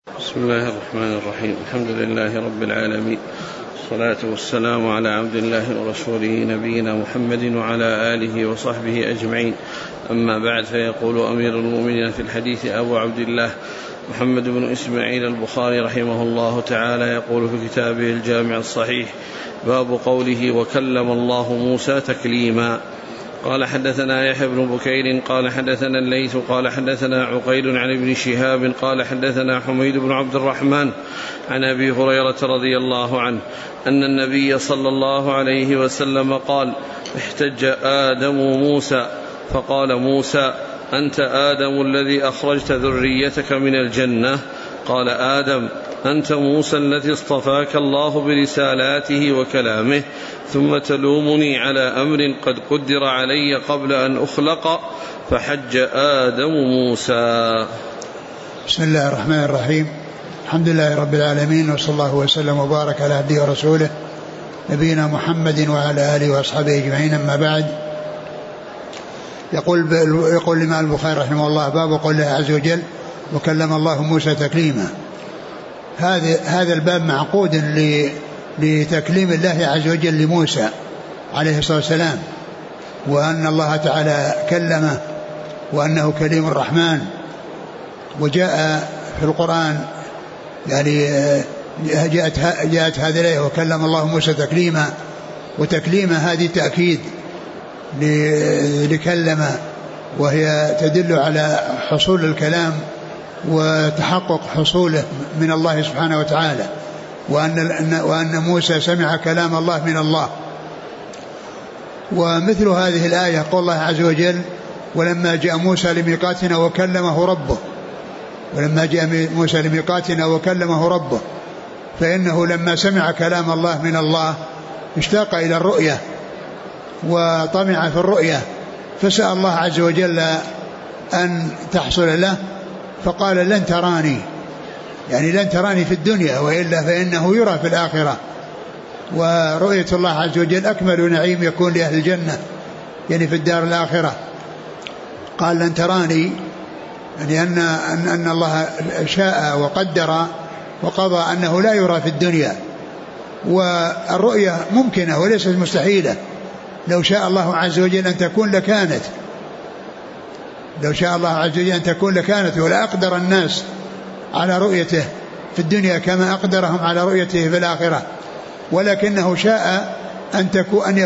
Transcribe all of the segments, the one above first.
بسم الله الرحمن الرحيم. الحمد لله رب العالمين، والصلاة والسلام على عبد الله ورسوله نبينا محمد وعلى آله وصحبه أجمعين. أما بعد، فيقول أمير المؤمنين في الحديث أبو عبد الله محمد بن إسماعيل البخاري رحمه الله تعالى، يقول في كتابه الجامع الصحيح: باب قوله وكلم الله موسى تكليما. قال حدثنا يحيى بن بكير قال حدثنا الليث قال حدثنا عقيل عن ابن شهاب قال حدثنا حميد بن عبد الرحمن عن أبي هريرة رضي الله عنه أن النبي صلى الله عليه وسلم قال: احتج آدم موسى فقال موسى: أنت آدم الذي أخرجت ذريتك من الجنة؟ قال آدم: أنت موسى الذي اصطفاك الله برسالاته وكلامه، ثم تلومني على أمر قد قدر علي قبل أن أخلق، فحج آدم موسى. بسم الله الرحمن الرحيم. الحمد لله رب العالمين، وصلى الله وسلم وبارك على عبده ورسوله نبينا محمد وعلى آله وأصحابه أجمعين. أما بعد، يقول الإمام البخاري رحمه الله: باب قول الله عز وجل: وكلم الله موسى تكليما. هذا الباب معقود لتكليم الله عز وجل لموسى عليه الصلاة والسلام، وأن الله تعالى كلمه وأنه كليم الرحمن. وجاء في القرآن يعني جاءت هذه الآية: وكلم الله موسى تكليما. وتكليما هذه تأكيد لكلم، وهي تدل على حصول الكلام وتحقق حصوله من الله سبحانه وتعالى، وأن موسى سمع كلام الله من الله. ومثل هذه الآية قول الله عز وجل: ولما جاء موسى لميقاتنا وكلمه ربه. ولما جاء موسى لميقاتنا وكلمه ربه، فإنه لما سمع كلام الله من الله اشتاق إلى الرؤية وطمع في الرؤية، فسأل الله عز وجل أن تحصل له، فقال: لن تراني، يعني لن تراني في الدنيا، وإلا فإنه يرى في الآخرة. ورؤية الله عز وجل أكمل نعيم يكون لأهل الجنة، يعني في الدار الآخرة. قال: لن تراني، يعني أن الله شاء وقدر وقضى أنه لا يرى في الدنيا. والرؤية ممكنة وليست مستحيلة، لو شاء الله عز وجل أن تكون لكانت، لو شاء الله عز وجل أن تكون لكانت، ولا أقدر الناس على رؤيته في الدنيا كما أقدرهم على رؤيته في الآخرة. ولكنه شاء أن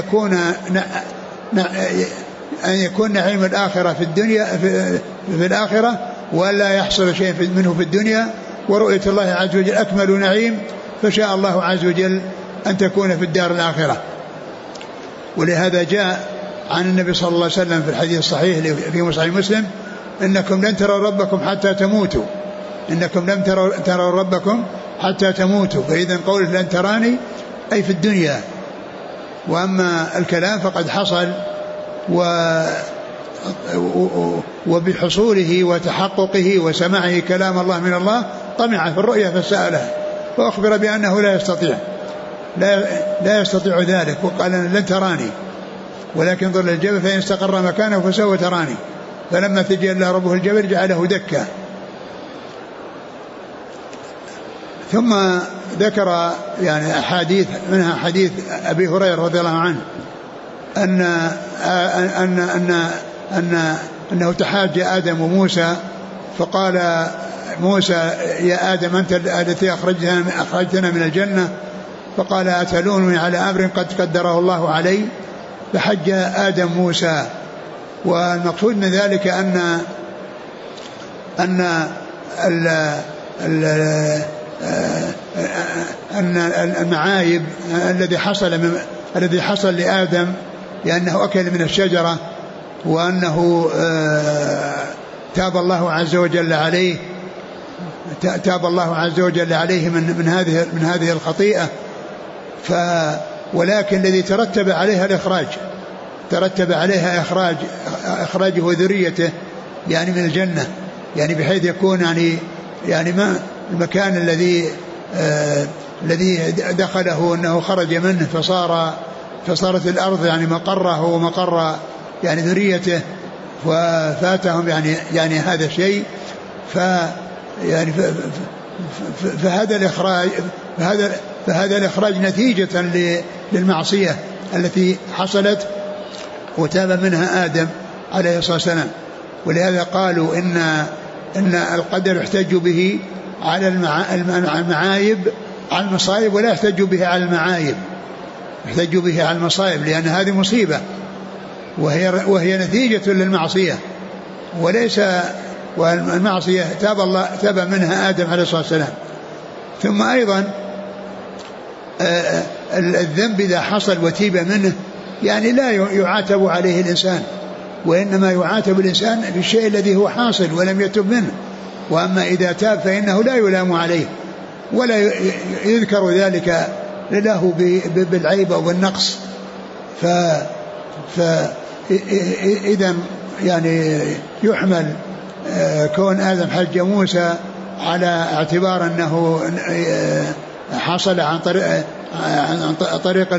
يكون نعيم الآخرة في الدنيا في الآخرة، ولا يحصل شيء منه في الدنيا. ورؤية الله عز وجل أكمل نعيم، فشاء الله عز وجل أن تكون في الدار الآخرة. ولهذا جاء عن النبي صلى الله عليه وسلم في الحديث الصحيح في صحيح مسلم: إنكم لن تروا ربكم حتى تموتوا، إنكم لن تروا ربكم حتى تموتوا. فإذا قوله لن تراني أي في الدنيا. وأما الكلام فقد حصل، وبحصوله وتحققه وسماعه كلام الله من الله طمع في الرؤيا فسأله، وأخبر بأنه لا يستطيع ذلك، وقال: لن تراني ولكن ظل الجبل فإن استقر مكانه فسوف تراني. فلما تجلى ربه الجبل جعله دكا. ثم ذكر يعني أحاديث، منها حديث أبي هريرة رضي الله عنه أنه تحاج آدم وموسى، فقال موسى: يا آدم أنت الذي أخرجتنا من الجنة. فقال: أتلونني على أمر قد قدره الله علي؟ فحج آدم موسى. والمقصود من ذلك أن المعايب الذي حصل لآدم لأنه أكل من الشجرة، وأنه تاب الله عز وجل عليه من هذه الخطيئة. ولكن الذي ترتب عليها إخراجه وذريته يعني من الجنة، يعني بحيث يكون يعني ما المكان الذي دخله أنه خرج منه، فصارت الأرض يعني مقره ومقر يعني ذريته، وفاتهم يعني هذا الشيء. فهذا الإخراج نتيجة للمعصية التي حصلت وتاب منها آدم عليه الصلاة والسلام. ولهذا قالوا إن القدر يحتج به على المعايب على المصائب، ولا يحتج به على المعايب، يحتج به على المصائب، لأن هذه مصيبة وهي نتيجة للمعصية، وليس والمعصية تاب منها آدم عليه الصلاة والسلام. ثم أيضا الذنب إذا حصل وتيب منه يعني لا يعاتب عليه الإنسان، وإنما يعاتب الإنسان في الشيء الذي هو حاصل ولم يتب منه. وأما إذا تاب فإنه لا يلام عليه ولا يذكر ذلك له بالعيب أو بالنقص. فإذا يعني يحمل كون آدم حج موسى على اعتبار أنه حصل عن طريق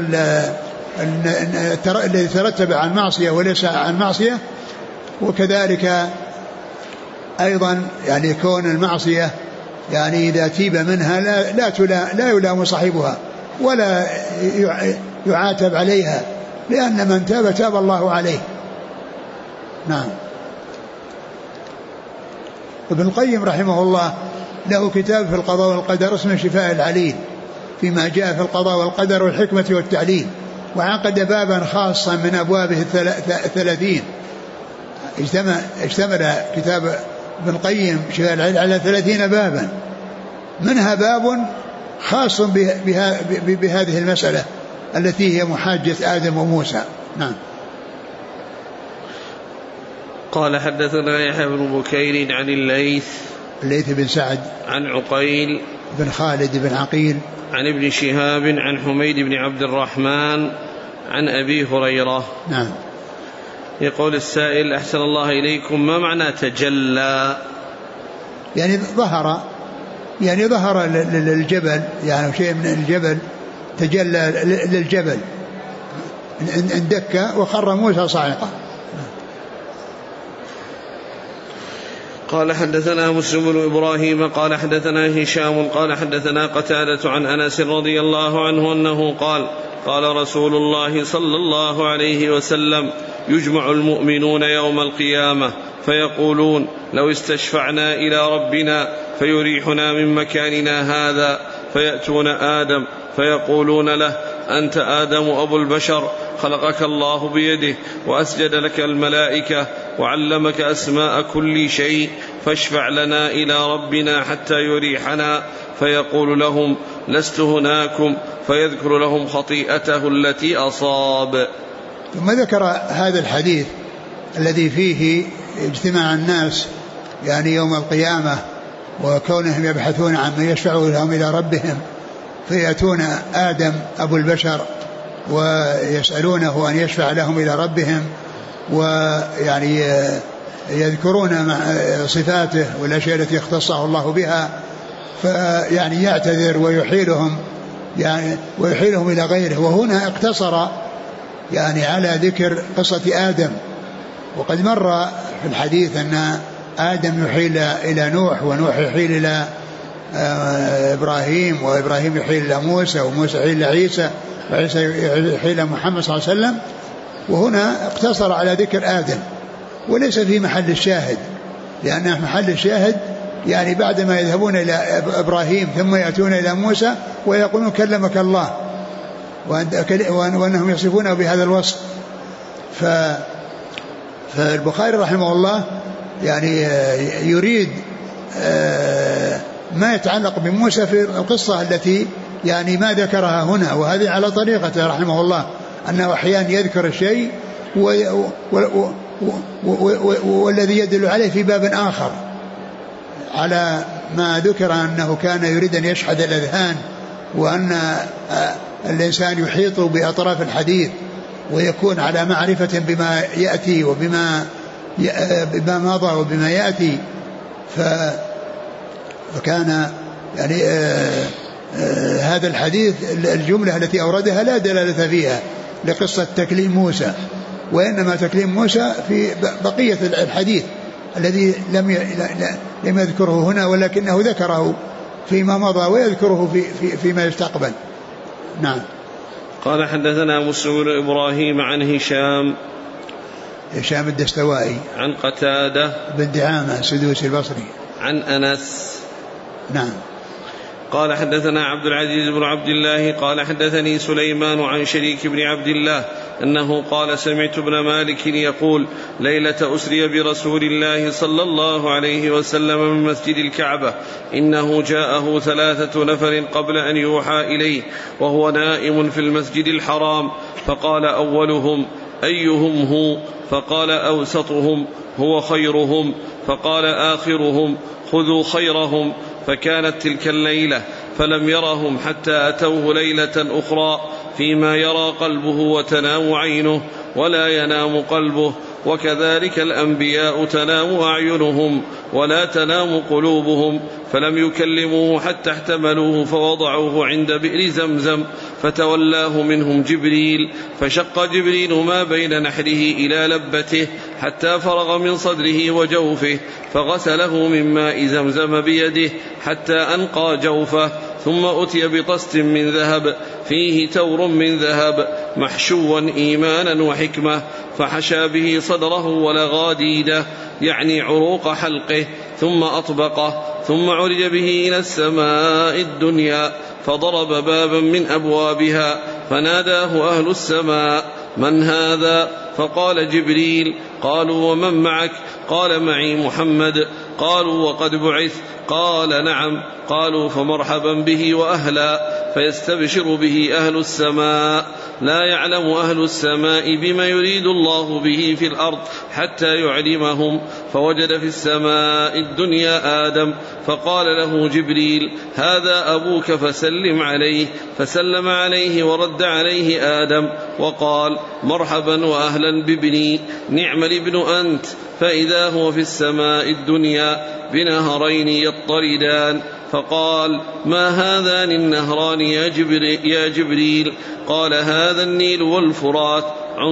الذي ترتب عن المعصية وليس عن معصية. وكذلك أيضا يعني كون المعصية يعني إذا تيب منها لا يلام صاحبها ولا يعاتب عليها، لأن من تاب الله عليه. نعم. ابن القيم رحمه الله له كتاب في القضاء والقدر اسمه شفاء العليل فيما جاء في القضاء والقدر والحكمة والتعليل، وعقد بابا خاصا من أبوابه 30. اشتمل كتاب ابن القيم شفاء العليل على 30 بابا، منها باب خاص بهذه المسألة التي هي محاجة آدم وموسى. نعم. قال حدثنا يحيى بن بكير عن الليث بن سعد عن عقيل بن خالد بن عقيل عن ابن شهاب عن حميد بن عبد الرحمن عن أبي هريرة. نعم. يقول السائل أحسن الله إليكم، ما معنى تجلى؟ يعني ظهر للجبل، يعني شيء من الجبل تجلى للجبل، اندك وخر موسى صاعقة. قال حدثنا مسلم بن إبراهيم قال حدثنا هشام قال حدثنا قتادة عن أنس رضي الله عنه أنه قال قال رسول الله صلى الله عليه وسلم يجمع المؤمنون يوم القيامة فيقولون لو استشفعنا إلى ربنا فيريحنا من مكاننا هذا، فيأتون آدم فيقولون له أنت آدم أبو البشر، خلقك الله بيده وأسجد لك الملائكة وعلمك أسماء كل شيء، فاشفع لنا إلى ربنا حتى يريحنا. فيقول لهم لست هناكم، فيذكر لهم خطيئته التي أصاب. ثم ذكر هذا الحديث الذي فيه اجتماع الناس يعني يوم القيامة وكونهم يبحثون عن من يشفع لهم إلى ربهم، فيأتون آدم أبو البشر ويسألونه أن يشفع لهم إلى ربهم، ويعني يذكرون صفاته والأشياء التي اختصه الله بها، فيعني يعتذر ويحيلهم إلى غيره. وهنا اقتصر يعني على ذكر قصة آدم، وقد مر في الحديث أن آدم يحيل إلى نوح، ونوح يحيل إلى إبراهيم، وإبراهيم يحيل إلى موسى، وموسى يحيل إلى عيسى، وعيسى يحيل إلى محمد صلى الله عليه وسلم. وهنا اقتصر على ذكر آدم، وليس في محل الشاهد، لأن محل الشاهد يعني بعدما يذهبون إلى إبراهيم ثم يأتون إلى موسى ويقولون كلمك الله، وأنهم يصفونه بهذا الوصف. فالبخاري رحمه الله يعني يريد ما يتعلق بموسى في القصة التي يعني ما ذكرها هنا، وهذه على طريقته رحمه الله، أنه أحيانا يذكر الشيء والذي يدل عليه في باب آخر، على ما ذكر أنه كان يريد أن يشحذ الأذهان، وأن الإنسان يحيط بأطراف الحديث ويكون على معرفة بما يأتي وبما مضى وبما يأتي. فكان يعني هذا الحديث الجملة التي أوردها لا دلالة فيها لقصة تكليم موسى، وإنما تكليم موسى في بقية الحديث الذي لم يذكره هنا، ولكنه ذكره فيما مضى ويذكره فيما يستقبل. نعم. قال حدثنا مسلم بن إبراهيم عن هشام الدستوائي عن قتادة بن دعامة السدوسي البصري عن أنس. نعم. قال حدثنا عبد العزيز بن عبد الله قال حدثني سليمان عن شريك بن عبد الله أنه قال سمعت ابن مالك يقول ليلة أسري برسول الله صلى الله عليه وسلم من مسجد الكعبة إنه جاءه 3 نفر قبل أن يوحى إليه وهو نائم في المسجد الحرام، فقال أولهم أيهم هو؟ فقال أوسطهم هو خيرهم، فقال آخرهم خذوا خيرهم. فكانت تلك الليلة فلم يرهم حتى أتوه ليلة أخرى فيما يرى قلبه وتنام عينه ولا ينام قلبه، وكذلك الأنبياء تنام أعينهم ولا تنام قلوبهم، فلم يكلموه حتى احتملوه فوضعوه عند بئر زمزم فتولاه منهم جبريل، فشق جبريل ما بين نحره إلى لبته حتى فرغ من صدره وجوفه فغسله من ماء زمزم بيده حتى أنقى جوفه، ثم أتي بطست من ذهب فيه تور من ذهب محشوا إيمانا وحكمة، فحشى به صدره ولغاديده يعني عروق حلقه ثم أطبقه، ثم عرج به إلى السماء الدنيا فضرب بابا من أبوابها فناداه أهل السماء من هذا؟ فقال جبريل. قالوا ومن معك؟ قال معي محمد. قالوا وقد بعث؟ قال نعم. قالوا فمرحبا به وأهلا، فيستبشر به أهل السماء. لا يعلم أهل السماء بما يريد الله به في الأرض حتى يعلمهم، فوجد في السماء الدنيا آدم فقال له جبريل هذا أبوك فسلم عليه، فسلم عليه ورد عليه آدم وقال مرحبا وأهلا بابني نعم الابن أنت، فإذا هو في السماء الدنيا بنهرين يطردان، فقال ما هذان النهران يا جبريل؟ قال هذا النيل والفرات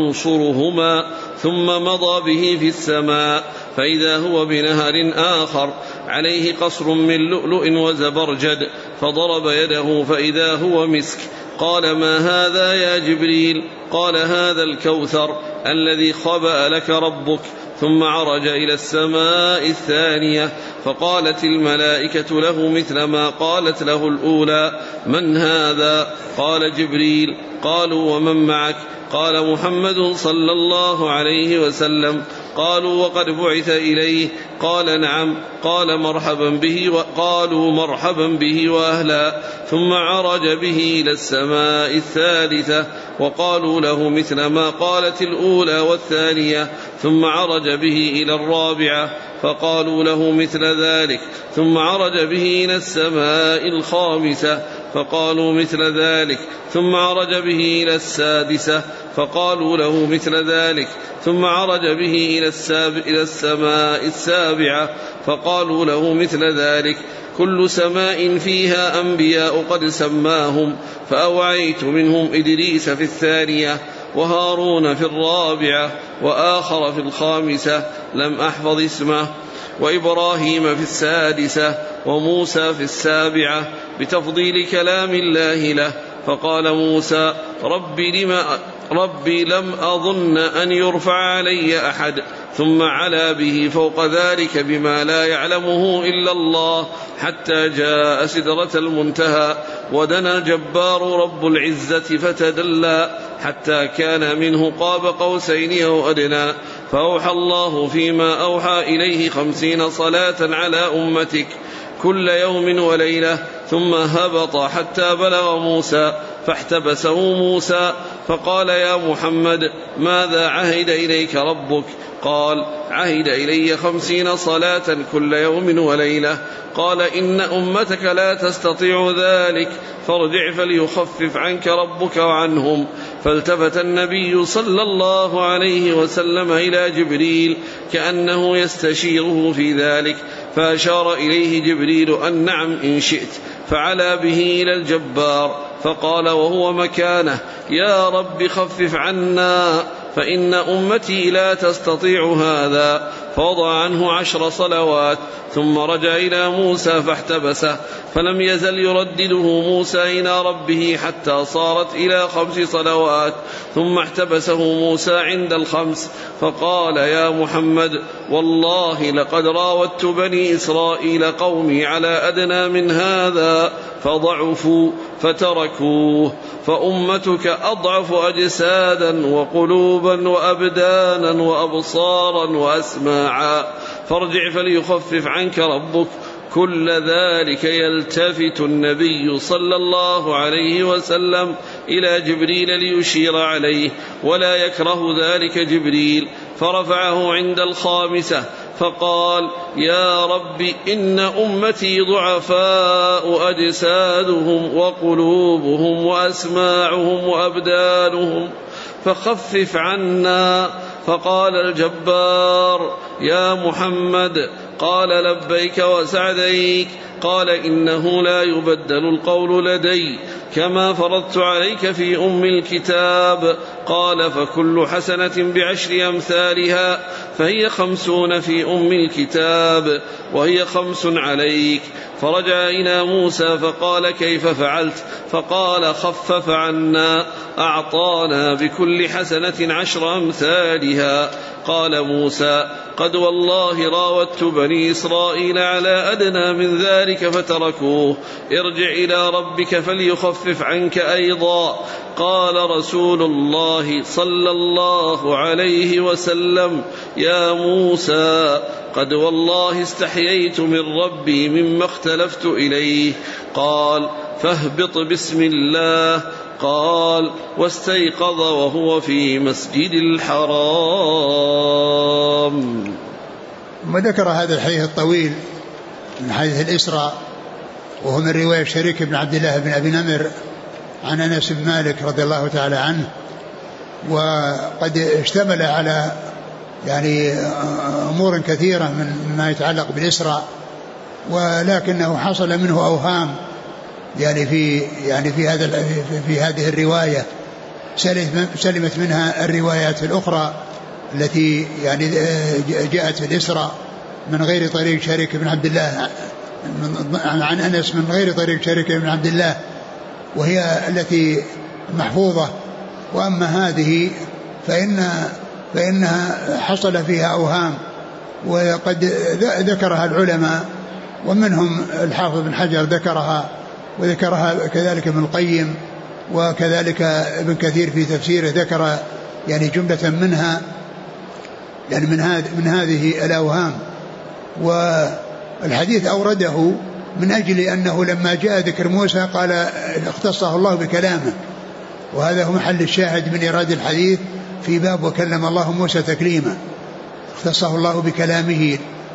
عنصرهما، ثم مضى به في السماء فإذا هو بنهر آخر عليه قصر من لؤلؤ وزبرجد، فضرب يده فإذا هو مسك. قال ما هذا يا جبريل؟ قال هذا الكوثر الذي خبأ لك ربك. ثم عرج إلى السماء الثانية فقالت الملائكة له مثل ما قالت له الأولى من هذا؟ قال جبريل. قالوا ومن معك؟ قال محمد صلى الله عليه وسلم. قالوا وقد بعث إليه؟ قال نعم. قال مرحبا به وقالوا مرحبا به وأهلا. ثم عرج به إلى السماء الثالثة وقالوا له مثل ما قالت الأولى والثانية. ثم عرج به إلى الرابعة فقالوا له مثل ذلك. ثم عرج به إلى السماء الخامسة فقالوا مثل ذلك. ثم عرج به إلى السادسة فقالوا له مثل ذلك. ثم عرج به إلى السماء السابعة فقالوا له مثل ذلك. كل سماء فيها أنبياء قد سماهم، فأوعيت منهم إدريس في الثانية وهارون في الرابعة وآخر في الخامسة لم أحفظ اسمه، وإبراهيم في السادسة وموسى في السابعة بتفضيل كلام الله له. فقال موسى ربي لم أظن أن يرفع علي أحد، ثم علا به فوق ذلك بما لا يعلمه إلا الله حتى جاء سدرة المنتهى ودنا الجبار رب العزة فتدلى حتى كان منه قاب قوسين أو أدنى. فأوحى الله فيما أوحى إليه 50 صلاة على أمتك كل يوم وليلة، ثم هبط حتى بلغ موسى فاحتبسه موسى فقال يا محمد ماذا عهد إليك ربك؟ قال عهد إلي 50 صلاة كل يوم وليلة. قال إن أمتك لا تستطيع ذلك فارجع فليخفف عنك ربك وعنهم. فالتفت النبي صلى الله عليه وسلم إلى جبريل كأنه يستشيره في ذلك، فأشار إليه جبريل أن نعم إن شئت، فعلى به إلى الجبار فقال وهو مكانه يا رب خفف عنا فإن أمتي لا تستطيع هذا. فوضع عنه 10 صلوات، ثم رجع إلى موسى فاحتبسه، فلم يزل يردده موسى إلى ربه حتى صارت إلى 5 صلوات، ثم احتبسه موسى عند 5، فقال: يا محمد، والله لقد راودت بني إسرائيل قومي على أدنى من هذا فضعفوا فتركوه، فأمتك أضعف أجسادا وقلوبا وأبدانا وأبصارا وأسماعا، فارجع فليخفف عنك ربك. كل ذلك يلتفت النبي صلى الله عليه وسلم إلى جبريل ليشير عليه، ولا يكره ذلك جبريل، فرفعه عند 5 فقال: يا رب، إن أمتي ضعفاء أجسادهم وقلوبهم وأسماعهم وأبدانهم، فخفف عنا. فقال الجبار: يا محمد. قال: لبيك وسعديك. قال: إنه لا يبدل القول لدي، كما فرضت عليك في أم الكتاب. قال: فكل حسنة ب10 أمثالها، فهي 50 في أم الكتاب، وهي 5 عليك. فرجع إلى موسى فقال: كيف فعلت؟ فقال: خفف عنا، أعطانا بكل حسنة 10 أمثالها. قال موسى: قد والله راودت بني إسرائيل على أدنى من ذلك فتركوه، ارجع إلى ربك فليخفف عنك أيضا. قال رسول الله صلى الله عليه وسلم: يا موسى، قد والله استحييت من ربي مما اختلفت إليه. قال: فاهبط بسم الله. قال: واستيقظ وهو في مسجد الحرام. وذكر هذا الحديث الطويل من حديث الإسراء، وهو من رواية شريك بن عبد الله بن أبي نمر عن أنس بن مالك رضي الله تعالى عنه، وقد اشتمل على أمور كثيرة مما يتعلق بالإسراء، ولكنه حصل منه أوهام في هذه الرواية سلمت منها الروايات الأخرى التي جاءت في الإسراء من غير طريق شريك بن عبد الله عن أنس من غير طريق شريك بن عبد الله، وهي التي محفوظة. وأما هذه فإنها حصل فيها أوهام، وقد ذكرها العلماء، ومنهم الحافظ بن حجر وذكرها كذلك ابن القيم، وكذلك ابن كثير في تفسيره ذكر جملة منها من هذه الأوهام. والحديث أورده من أجل أنه لما جاء ذكر موسى قال اختصه الله بكلامه، وهذا هو محل الشاهد من إيراد الحديث في باب وكلم الله موسى تكليما، اختصه الله بكلامه.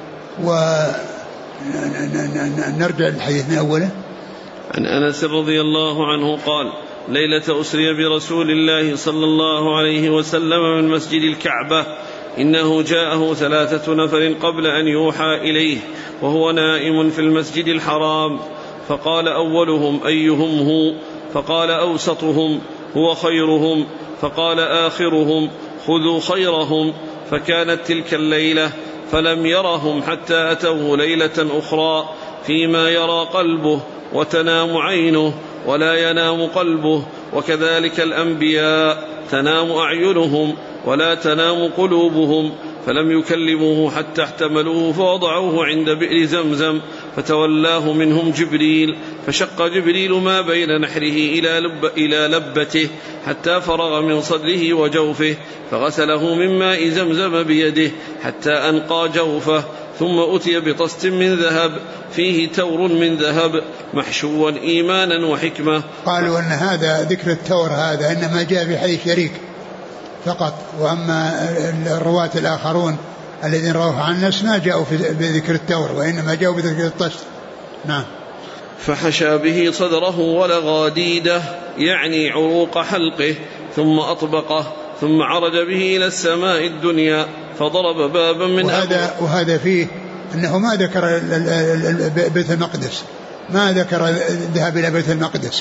ونرجع للحديث من أوله. عن أنس رضي الله عنه قال: ليلة أسري برسول الله صلى الله عليه وسلم من مسجد الكعبة، إنه جاءه 3 نفر قبل أن يوحى إليه وهو نائم في المسجد الحرام، فقال أولهم: أيهم هو؟ فقال: أوسطهم، هو خيرهم. فقال آخرهم: خذوا خيرهم. فكانت تلك الليلة، فلم يرهم حتى أتوه ليلة أخرى فيما يرى قلبه وتنام عينه ولا ينام قلبه، وكذلك الأنبياء تنام أعينهم ولا تنام قلوبهم. فلم يكلموه حتى احتملوه فوضعوه عند بئر زمزم، فتولاه منهم جبريل، فشق جبريل ما بين نحره إلى لبته حتى فرغ من صدره وجوفه، فغسله من ماء زمزم بيده حتى أنقى جوفه، ثم أتي بطست من ذهب فيه تور من ذهب محشوا إيمانا وحكمة. قالوا أن هذا ذكر التور هذا إنما جاء في حديث شريك فقط، وأما الرواة الآخرون الذين رواه عن الناس ما جاءوا بذكر التور، وإنما جاءوا بذكر الطست. نعم. فحشى به صدره ولغاديده، يعني عروق حلقه، ثم أطبقه، ثم عرج به إلى السماء الدنيا فضرب بابا من وهذا فيه أنه ما ذكر بيت المقدس، ما ذكر الذهاب إلى بيت المقدس،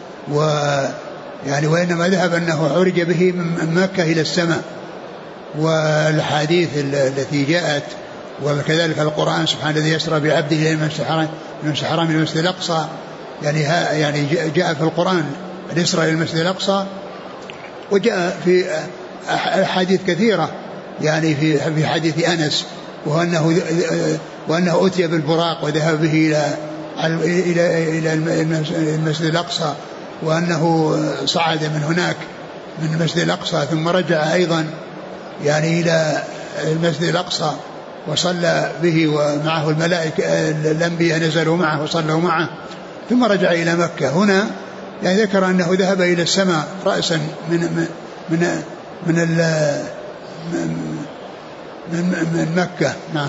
وإنما ذهب أنه عرج به من مكة إلى السماء. والحديث التي جاءت وكذلك القرآن سبحانه الذي يسرى بعبده إلى المسجد الحرام إلى المسجد الأقصى، يعني جاء في القرآن الإسراء إلى المسجد الأقصى، وجاء في أحاديث كثيرة يعني في حديث أنس وأنه أتي بالبراق وذهب به إلى المسجد الأقصى، وأنه صعد من هناك من المسجد الأقصى ثم رجع أيضا يعني إلى المسجد الأقصى وصلى به ومعه الملائكة الأنبياء نزلوا معه وصلوا معه ثم رجع إلى مكة. هنا يعني ذكر أنه ذهب إلى السماء رأسا من مكة. نعم.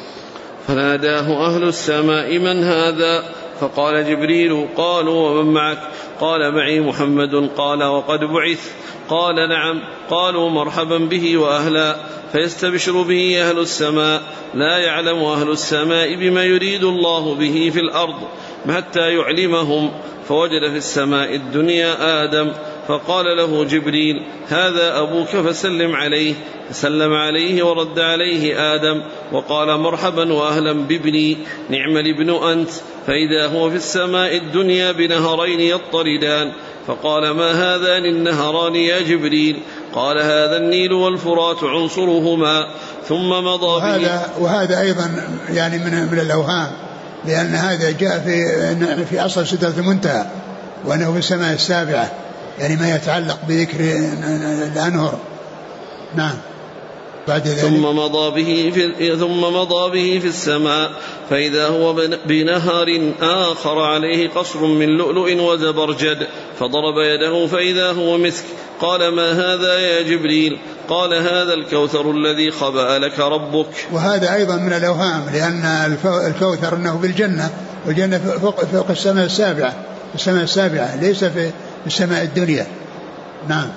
فناداه أهل السماء من هذا؟ فقال جبريل. قالوا ومن معك؟ قال معي محمد. قال وقد بعث؟ قال نعم. قالوا مرحبا به وأهلا. فيستبشر به أهل السماء. لا يعلم أهل السماء بما يريد الله به في الأرض حتى يعلمهم. فوجد في السماء الدنيا آدم، فقال له جبريل هذا أبوك فسلم عليه. فسلم عليه ورد عليه آدم وقال مرحبا وأهلا بابني، نعم الابن أنت. فإذا هو في السماء الدنيا بنهرين يطردان. فقال ما هذان النهران يا جبريل؟ قال هذا النيل والفرات عنصرهما. ثم مضى به. وهذا أيضا يعني من الأوهام، لأن هذا جاء في أصل سدرة المنتهى وأنه في السماء السابعة، يعني ما يتعلق بذكر الأنهر. نعم. بعد ذلك ثم مضى به في السماء، فإذا هو بنهر آخر عليه قصر من لؤلؤ وزبرجد، فضرب يده فإذا هو مسك. قال ما هذا يا جبريل؟ قال هذا الكوثر الذي خبأ لك ربك. وهذا أيضا من الأوهام، لأن الكوثر أنه بالجنة، والجنة فوق السماء السابعة ليس في السماء الدنيا. نعم.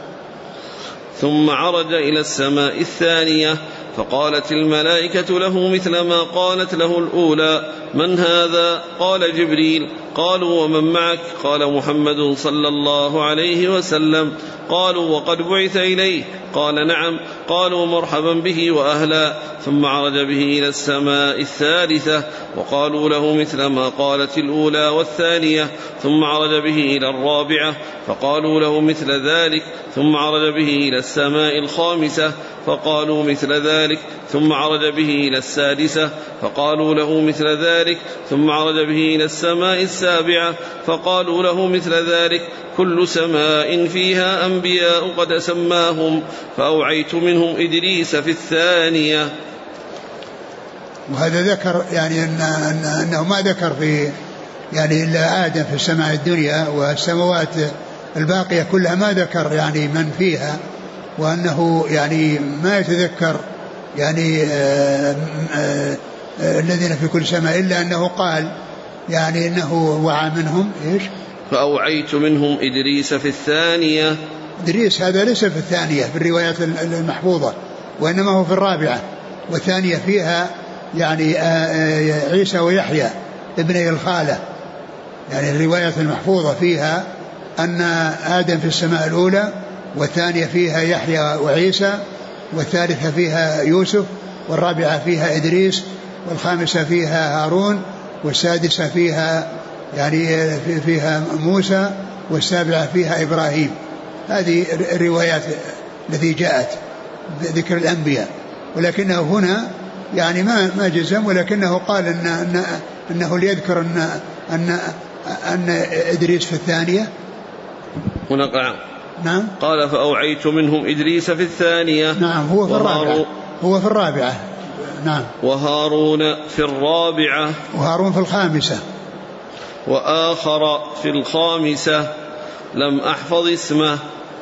ثم عرج إلى السماء الثانية، فقالت الملائكة له مثل ما قالت له الأولى. من هذا؟ قال جبريل. قالوا ومن معك؟ قال محمد صلى الله عليه وسلم. قالوا وقد بعث إليه؟ قال نعم. قالوا مرحبا به وأهلا. ثم عرج به إلى السماء الثالثة، وقالوا له مثل ما قالت الأولى والثانية. ثم عرج به إلى الرابعة، فقالوا له مثل ذلك. ثم عرج به إلى السماء الخامسة، فقالوا مثل ذلك. ثم عرج به إلى السادسة، فقالوا له مثل ذلك. ثم عرج به إلى السماء السابعة، فقالوا له مثل ذلك. كل سماء فيها أنبياء قد سماهم، فأوعيت منهم إدريس في الثانية. وهذا ذكر يعني أنه ما ذكر في يعني إلا آدم في السماء الدنيا، والسماوات الباقية كلها ما ذكر يعني من فيها، وأنه يعني ما يتذكر يعني الذين في كل سماء، إلا أنه قال يعني إنه وعى منهم إيش؟ فأوعيت منهم إدريس في الثانية. إدريس هذا ليس في الثانية في الروايات المحفوظة، وإنما هو في الرابعة، والثانية فيها يعني عيسى ويحيى ابني الخالة. يعني الروايات المحفوظة فيها أن آدم في السماء الأولى، والثانية فيها يحيى وعيسى، والثالثة فيها يوسف، والرابعة فيها إدريس، والخامسة فيها هارون، والسادسة فيها يعني فيها موسى، والسابعة فيها إبراهيم. هذه الروايات التي جاءت ذكر الأنبياء، ولكنه هنا يعني ما جزم، ولكنه قال أنه ليذكر أن إدريس في الثانية. هنا قال نعم. قال فأوعيت منهم إدريس في الثانية. نعم. هو في الرابعة. نعم. وهارون في الرابعة. وهارون في الخامسة. وآخر في الخامسة لم أحفظ اسمه.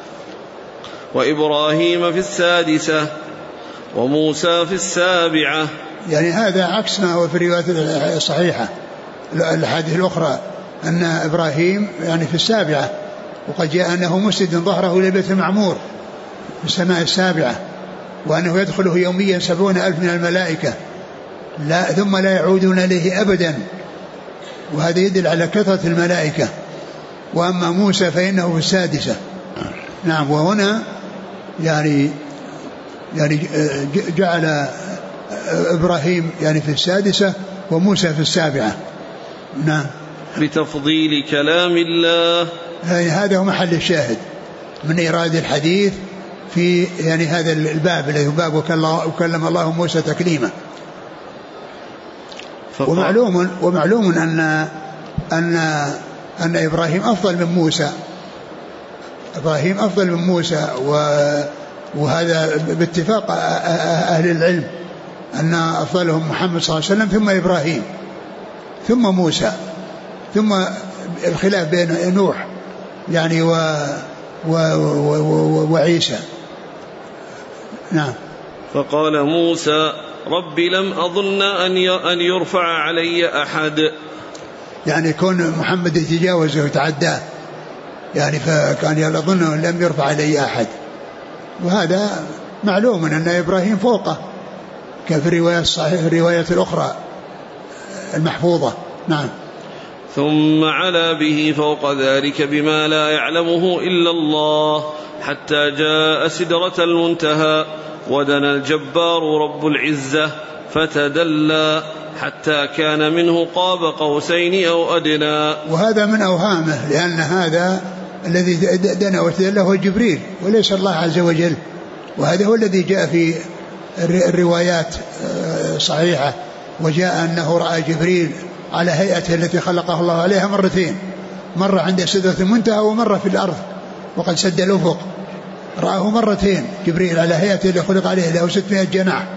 وإبراهيم في السادسة. وموسى في السابعة. يعني هذا عكس ما هو في الروايات الصحيحة الحديث الأخرى، أن إبراهيم يعني في السابعة، وقد جاء أنه مسند ظهره إلى بيت المعمور في السماء السابعة، وأنه يدخله يوميا 70,000 من الملائكة ثم لا يعودون إليه أبدا، وهذا يدل على كثرة الملائكة. وأما موسى فإنه في السادسة. نعم. وهنا يعني جعل إبراهيم يعني في السادسة وموسى في السابعة. نعم. بتفضيل كلام الله. يعني هذا هو محل الشاهد من إيراد الحديث في يعني هذا الباب الذي هو باب وكلم الله موسى تكليما. ومعلوم أن إبراهيم أفضل من موسى. إبراهيم أفضل من موسى، وهذا باتفاق أهل العلم أن أفضلهم محمد صلى الله عليه وسلم ثم إبراهيم ثم موسى ثم الخلاف بين نوح يعني وعيسى. نعم. فقال موسى رب لم أظن أن يرفع علي أحد، يعني كون محمد يتجاوزه ويتعداه يعني فكان يظن أن لم يرفع علي أحد، وهذا معلوم أن إبراهيم فوقه كفي الرواية الصحيحة الرواية الأخرى المحفوظة. نعم. ثم علا به فوق ذلك بما لا يعلمه إلا الله حتى جاء سدرة المنتهى ودنا الجبار رب العزة فتدلى حتى كان منه قاب قوسين أو أدنى. وهذا من أوهامه، لأن هذا الذي دنا وتدلى هو جبريل وليس الله عز وجل، وهذا هو الذي جاء في الروايات صحيحة، وجاء أنه رأى جبريل على هيئته التي خلقه الله عليها مرتين، مرة عند سدرة المنتهى ومرة في الأرض وقد سد الأفق، رآه مرتين جبريل على هيئته التي خلق عليه، له 600 جناح،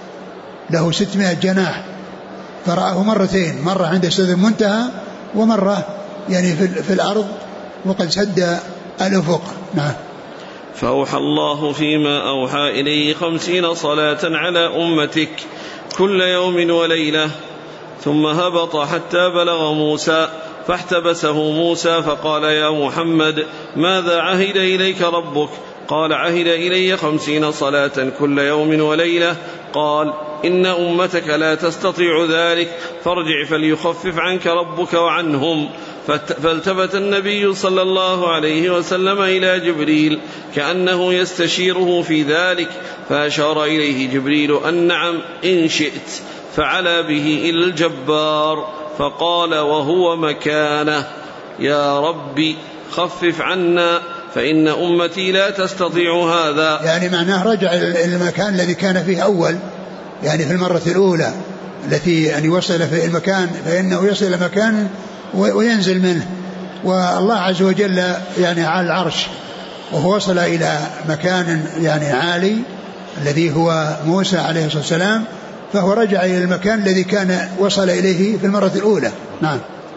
له 600 جناح، فرآه مرتين، مرة عند سدرة المنتهى ومرة يعني في الأرض وقد سد الأفق. نعم. فأوحى الله فيما أوحى إليه 50 صلاة على أمتك كل يوم وليلة، ثم هبط حتى بلغ موسى فاحتبسه موسى فقال يا محمد ماذا عهد إليك ربك؟ قال عهد إلي 50 صلاة كل يوم وليلة. قال إن أمتك لا تستطيع ذلك فارجع فليخفف عنك ربك وعنهم. فالتفت النبي صلى الله عليه وسلم إلى جبريل كأنه يستشيره في ذلك، فأشار إليه جبريل أن نعم إن شئت، فعلى به إلى الجبار فقال وهو مكانه يا ربي خفف عنا فإن أمتي لا تستطيع هذا. يعني معناه رجع إلى المكان الذي كان فيه أول، يعني في المرة الأولى التي يعني وصل في المكان، فإنه يصل إلى مكان وينزل منه، والله عز وجل يعني على العرش، وهو وصل إلى مكان يعني عالي الذي هو موسى عليه الصلاة والسلام، فهو رجع إلى المكان الذي كان وصل إليه في المرة الأولى. نعم.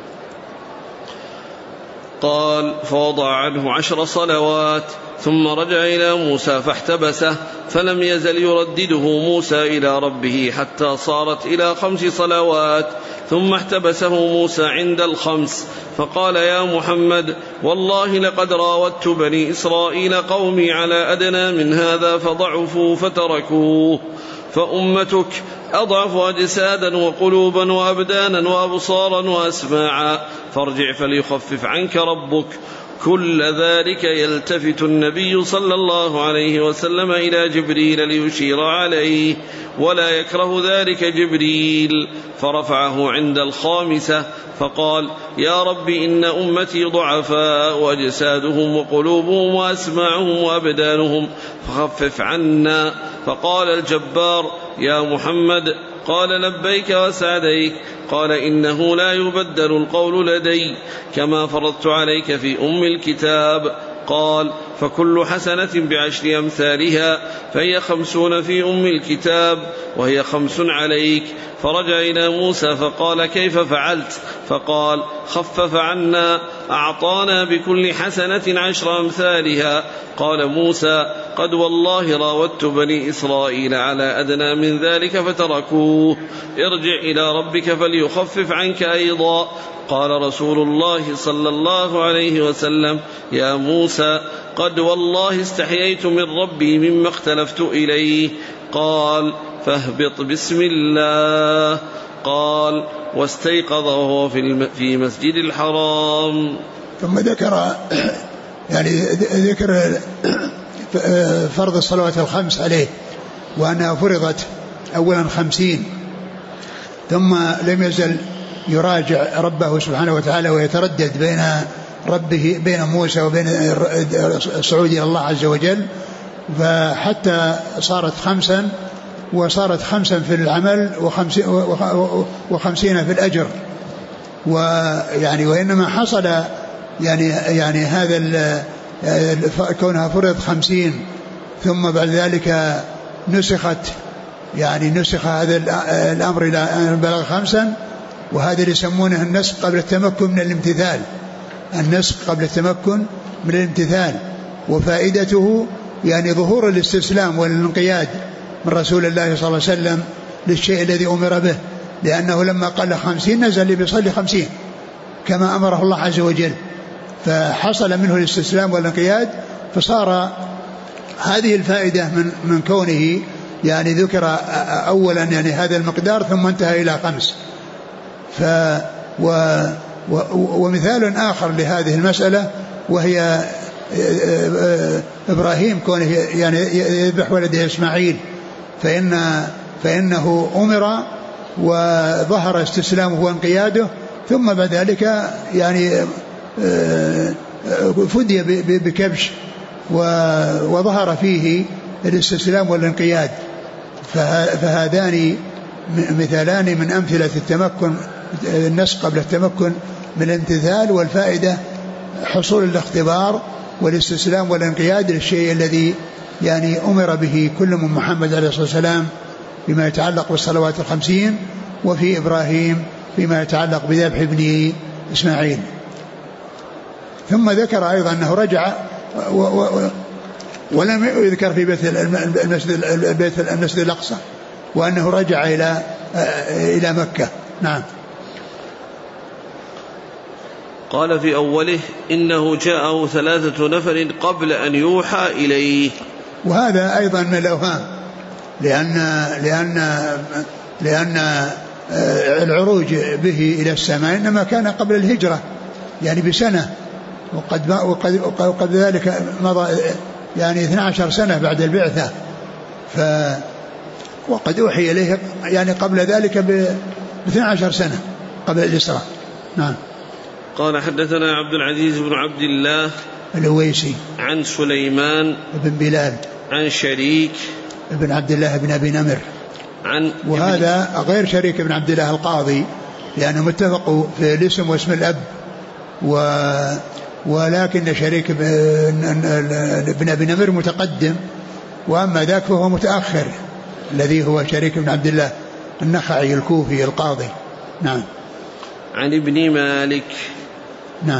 قال فوضع عنه 10 صلوات ثم رجع إلى موسى فاحتبسه، فلم يزل يردده موسى إلى ربه حتى صارت إلى 5 صلوات، ثم احتبسه موسى عند 5 فقال يا محمد والله لقد راودت بني إسرائيل قومي على أدنى من هذا فضعفوا فتركوه، فأمتك أضعف أجسادا وقلوبا وأبدانا وأبصارا وأسماعا، فارجع فليخفف عنك ربك. كل ذلك يلتفت النبي صلى الله عليه وسلم إلى جبريل ليشير عليه، ولا يكره ذلك جبريل، فرفعه عند 5 فقال يا رب إن أمتي ضعفاء وأجسادهم وقلوبهم وأسماعهم وأبدانهم فخفف عنا. فقال الجبار يا محمد قال لبيك وسعديك. قال إنه لا يبدل القول لدي كما فرضت عليك في أم الكتاب. قال فكل حسنة ب10 أمثالها، فهي 50 في أم الكتاب وهي 5 عليك. فرجع إلى موسى فقال كيف فعلت؟ فقال خفف عنا، أعطانا بكل حسنة 10 أمثالها. قال موسى قد والله راودت بني إسرائيل على أدنى من ذلك فتركوه، ارجع إلى ربك فليخفف عنك أيضا. قال رسول الله صلى الله عليه وسلم يا موسى قد والله استحييت من ربي مما اختلفت إليه. قال فاهبط بسم الله. قال واستيقظ وهو في مسجد الحرام. ثم ذكر فرض الصلوات 5 عليه، وأنها فرضت أولا 50، ثم لم يزل يراجع ربه سبحانه وتعالى ويتردد بين موسى وبين الصعود إلى الله عز وجل، فحتى صارت 5، وصارت 5 في العمل و50 في الأجر. وإنما حصل يعني هذا كونها فرض 50 ثم بعد ذلك نسخ هذا الأمر إلى أن بلغ 5، وهذا اللي يسمونه النسخ قبل التمكن من الامتثال، النسخ قبل التمكن من الامتثال. وفائدته يعني ظهور الاستسلام والانقياد من رسول الله صلى الله عليه وسلم للشيء الذي أمر به، لأنه لما قال 50 نزل بيصلي 50 كما أمره الله عز وجل، فحصل منه الاستسلام والانقياد، فصار هذه الفائدة من كونه يعني ذكر أولا يعني هذا المقدار ثم انتهى إلى 5. ومثال آخر لهذه المسألة وهي إبراهيم كونه يعني يذبح ولده إسماعيل، فإنه أمر وظهر استسلامه وانقياده، ثم بعد ذلك يعني فدي بكبش وظهر فيه الاستسلام والانقياد. فهذان مثالان من أمثلة التمكن، النسخ قبل التمكن من الامتثال، والفائدة حصول الاختبار والاستسلام والانقياد للشيء الذي يعني أمر به كل من محمد عليه الصلاة والسلام بما يتعلق بالصلوات 50، وفي إبراهيم فيما يتعلق بذبح ابنه إسماعيل. ثم ذكر أيضا أنه رجع ولم يذكر في المسجد الأقصى، وأنه رجع إلى مكة. نعم. قال في أوله إنه جاءه 3 نفر قبل أن يوحى إليه، وهذا أيضا من الأوهام، لأن العروج به إلى السماء إنما كان قبل الهجرة يعني بسنة، وقد ذلك مضى يعني 12 سنة بعد البعثة، وقد أوحي إليه يعني قبل ذلك 12 سنة قبل الإسراء. نعم. قال حدثنا عبد العزيز بن عبد الله الأويسي عن سليمان بن بلال عن شريك بن عبد الله بن أبي نمر وهذا غير شريك بن عبد الله القاضي، لأنه متفقوا في الاسم واسم الأب، ولكن شريك بن أبي نمر متقدم، وأما ذاك فهو متأخر الذي هو شريك بن عبد الله النخعي الكوفي القاضي. نعم. عن ابن مالك. نعم.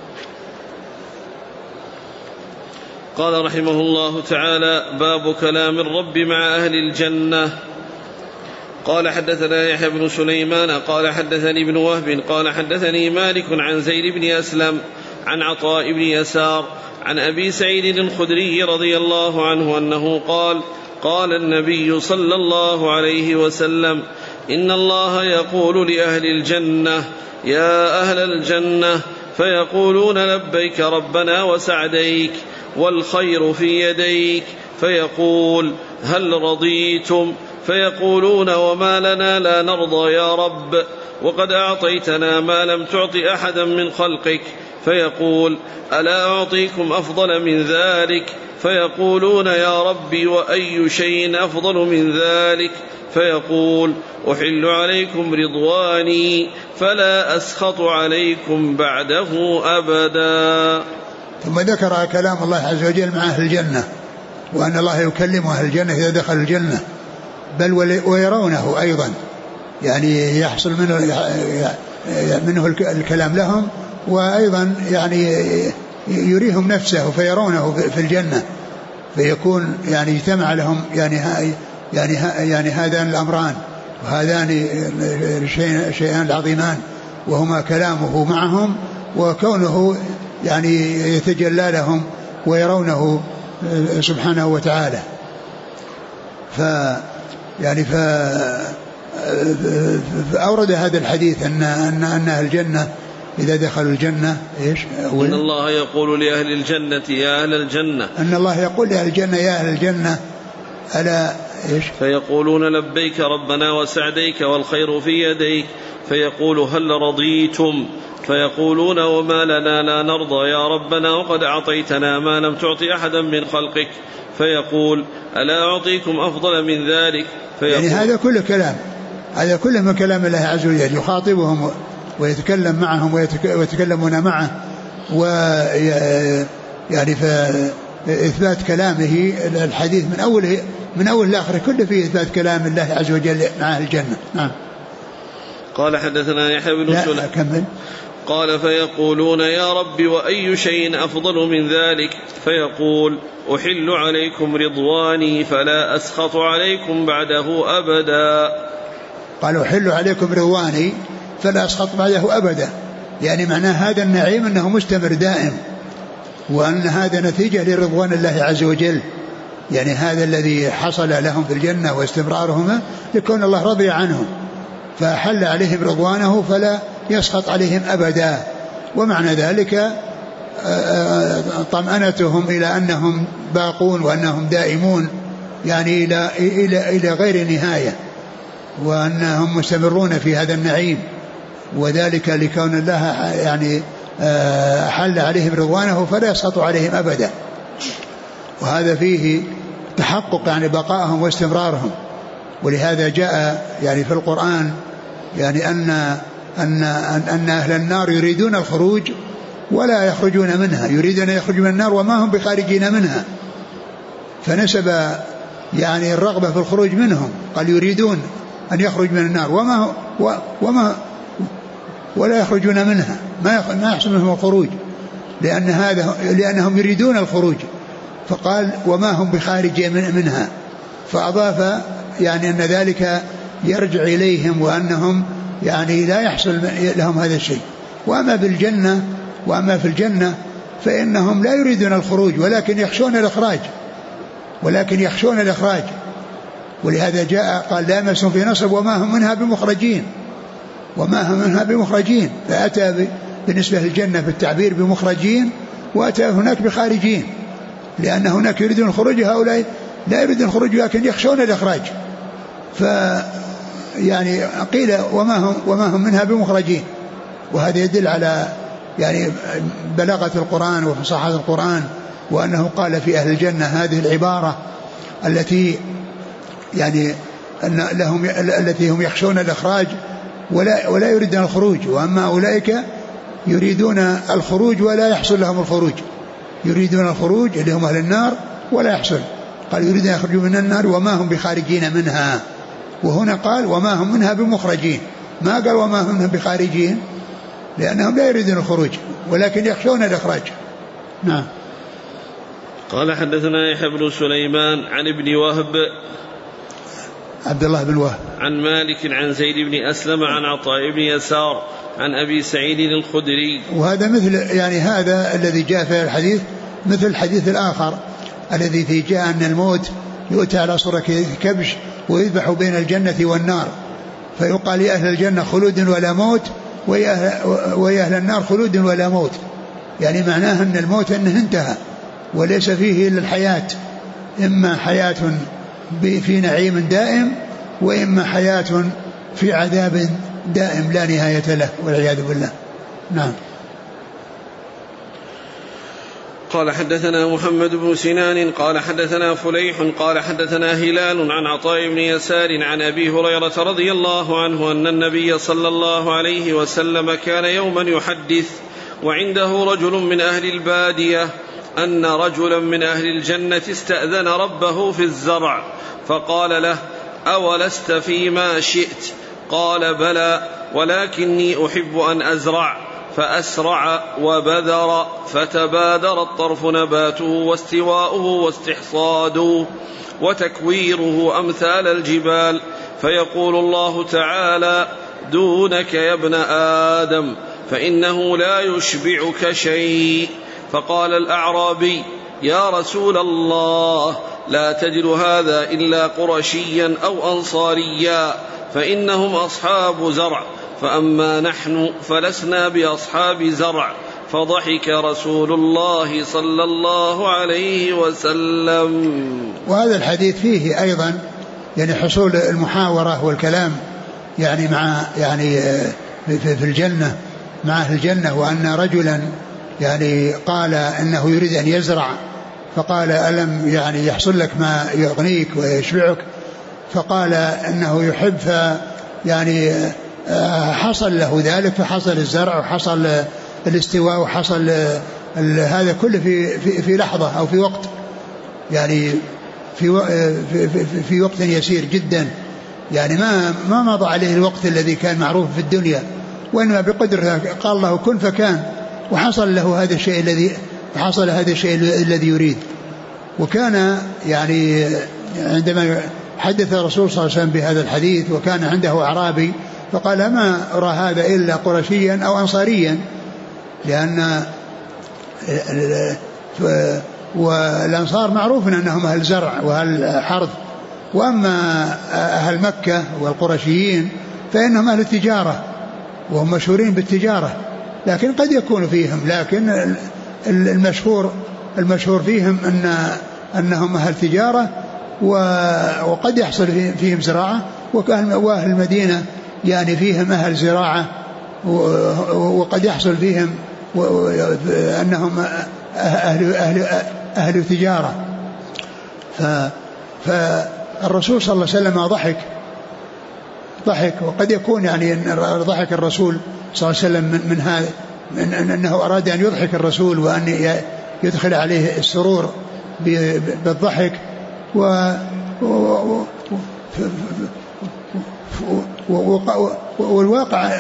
قال رحمه الله تعالى: باب كلام الرب مع أهل الجنة. قال حدثنا يحيى بن سليمان قال حدثني ابن وهب قال حدثني مالك عن زيد بن أسلم عن عطاء بن يسار عن أبي سعيد الخدري رضي الله عنه أنه قال: قال النبي صلى الله عليه وسلم: إن الله يقول لأهل الجنة: يا أهل الجنة، فيقولون: لبيك ربنا وسعديك، والخير في يديك. فيقول: هل رضيتم؟ فيقولون: وما لنا لا نرضى يا رب، وقد أعطيتنا ما لم تعط أحدا من خلقك. فيقول: ألا أعطيكم أفضل من ذلك؟ فيقولون: يا ربي، وأي شيء أفضل من ذلك؟ فيقول: أحل عليكم رضواني فلا أسخط عليكم بعده أبدا. ثم ذكر كلام الله عز وجل مع أهل الجنة، وأن الله يكلم أهل الجنة إذا دخل الجنة، بل ويرونه أيضا، يعني يحصل منه الكلام لهم، وأيضا يعني يريهم نفسه فيرونه في الجنة، فيكون يعني اجتمع لهم يعني هذان الأمران وهذان الشيئان العظيمان، وهما كلامه معهم وكونه يعني يتجلى لهم ويرونه سبحانه وتعالى. فأورد هذا الحديث أن أهل الجنة إذا دخلوا الجنة إيش؟ إن الله يقول لأهل الجنة: يا أهل الجنة. أن الله يقول لأهل الجنة: يا أهل الجنة. ألا فيقولون لبيك ربنا وسعديك والخير في يديك، فيقول هل رضيتم؟ فيقولون وما لنا لا نرضى يا ربنا وقد أعطيتنا ما لم تعط أحدا من خلقك. فيقول ألا أعطيكم أفضل من ذلك؟ يعني هذا كله كلام، هذا كله من كلام الله عز وجل، يخاطبهم ويتكلم معهم ويتكلمون معه، يعني فإثبات كلامه الحديث من أول لآخره كله فيه إثبات كلام الله عز وجل مع أهل الجنة. نعم. قال حدثنا يحيى بن سليمان قال فيقولون يا رب وأي شيء أفضل من ذلك؟ فيقول أحل عليكم رضواني فلا أسخط عليكم بعده أبدا. قال أحل عليكم رضواني فلا أسخط بعده أبدا، يعني معناه هذا النعيم أنه مستمر دائم، وأن هذا نتيجة لرضوان الله عز وجل، يعني هذا الذي حصل لهم في الجنة واستمرارهم يكون الله رضي عنهم، فحل عليهم رضوانه فلا يسخط عليهم أبدا. ومعنى ذلك طمأنتهم إلى أنهم باقون وأنهم دائمون، يعني إلى غير نهاية، وأنهم مستمرون في هذا النعيم، وذلك لكون الله يعني حل عليهم رضوانه فلا يسخط عليهم أبدا. وهذا فيه تحقق يعني بقائهم واستمرارهم. ولهذا جاء يعني في القرآن يعني أن أهل النار يريدون الخروج ولا يخرجون منها، يريدون أن يخرجوا من النار وما هم بخارجين منها، فنسب يعني الرغبة في الخروج منهم، قال يريدون أن يخرج من النار ولا يخرجون منها، ما يحصل منهم الخروج، لأنهم يريدون الخروج، فقال وما هم بخارجين منها، فأضاف يعني أن ذلك يرجع إليهم وأنهم يعني لا يحصل لهم هذا الشيء. وأما في الجنة فإنهم لا يريدون الخروج ولكن يخشون الإخراج، ولهذا جاء قال لا يمسهم في نصب وما هم منها بمخرجين، فأتى بالنسبة للجنة بالتعبير بمخرجين، وأتى هناك بخارجين، لأن هناك يريدون الخروج، هؤلاء لا يريدون الخروج لكن يخشون الإخراج، يعني قيل وما هم منها بمخرجين. وهذا يدل على يعني بلاغة القرآن وفصاحة القرآن، وأنه قال في أهل الجنة هذه العبارة التي يعني التي هم يخشون الإخراج ولا يريدون الخروج، وأما أولئك يريدون الخروج ولا يحصل لهم الخروج، يريدون الخروج اللي هم أهل النار ولا يحصل، قال يريدون أن يخرجوا من النار وما هم بخارجين منها، وهنا قال وما هم منها بمخرجين، ما قال وما هم منها بخارجين، لأنهم لا يريدون الخروج ولكن يخشون الإخراج. نعم. قال حدثنا يحيى بن سليمان عن ابن وهب عبد الله بن وهب عن مالك عن زيد بن أسلم عن عطاء بن يسار عن أبي سعيد الخدري. وهذا مثل يعني هذا الذي جاء في الحديث مثل الحديث الآخر الذي فيه جاء أن الموت يؤتى على صورة كبش ويذبح بين الجنة والنار، فيقال لأهل الجنة خلود ولا موت ويا أهل النار خلود ولا موت، يعني معناه أن الموت أنه انتهى وليس فيه إلا الحياة، إما حياة في نعيم دائم وإما حياة في عذاب دائم لا نهاية له والعياذ بالله. نعم. قال حدثنا محمد بن سنان قال حدثنا فليح قال حدثنا هلال عن عطاء بن يسار عن أبي هريرة رضي الله عنه أن النبي صلى الله عليه وسلم كان يوما يحدث وعنده رجل من أهل البادية أن رجلا من أهل الجنة استأذن ربه في الزرع فقال له أولست فيما شئت؟ قال بلى ولكني أحب أن أزرع، فأسرع وبذر فتبادر الطرف نباته واستواؤه واستحصاده وتكويره أمثال الجبال، فيقول الله تعالى دونك يا ابن آدم فإنه لا يشبعك شيء. فقال الأعرابي يا رسول الله لا تجد هذا إلا قرشيا أو أنصاريا فإنهم أصحاب زرع، فأما نحن فلسنا بأصحاب زرع. فضحك رسول الله صلى الله عليه وسلم. وهذا الحديث فيه أيضا يعني حصول المحاورة والكلام يعني مع يعني في الجنة مع أهل الجنة، وأن رجلا يعني قال إنه يريد أن يزرع، فقال ألم يعني يحصل لك ما يغنيك ويشبعك؟ فقال إنه يحب، يعني حصل له ذلك، فحصل الزرع وحصل الاستواء وحصل هذا كله في لحظة أو في وقت، يعني في وقت يسير جدا، يعني ما مضى عليه الوقت الذي كان معروف في الدنيا، وإنما بقدر قال له كن فكان، وحصل له هذا الشيء الذي يريد. وكان يعني عندما حدث الرسول صلى الله عليه وسلم بهذا الحديث، وكان عنده أعرابي، فقال ما أرى هذا إلا قرشيا أو أنصاريا، لأن والأنصار معروف أنهم أهل زرع وأهل حرث، وأما أهل مكة والقرشيين فإنهم أهل التجارة وهم مشهورين بالتجارة، لكن قد يكون فيهم، لكن المشهور فيهم أنهم أهل تجارة، وقد يحصل فيهم زراعة، وأهل المدينة يعني فيهم أهل زراعة، وقد يحصل فيهم أنهم أهل تجارة. فالرسول صلى الله عليه وسلم ضحك، وقد يكون يعني ضحك الرسول صلى الله عليه وسلم من هذا، من أنه أراد أن يضحك الرسول وأن يدخل عليه السرور بالضحك، والواقع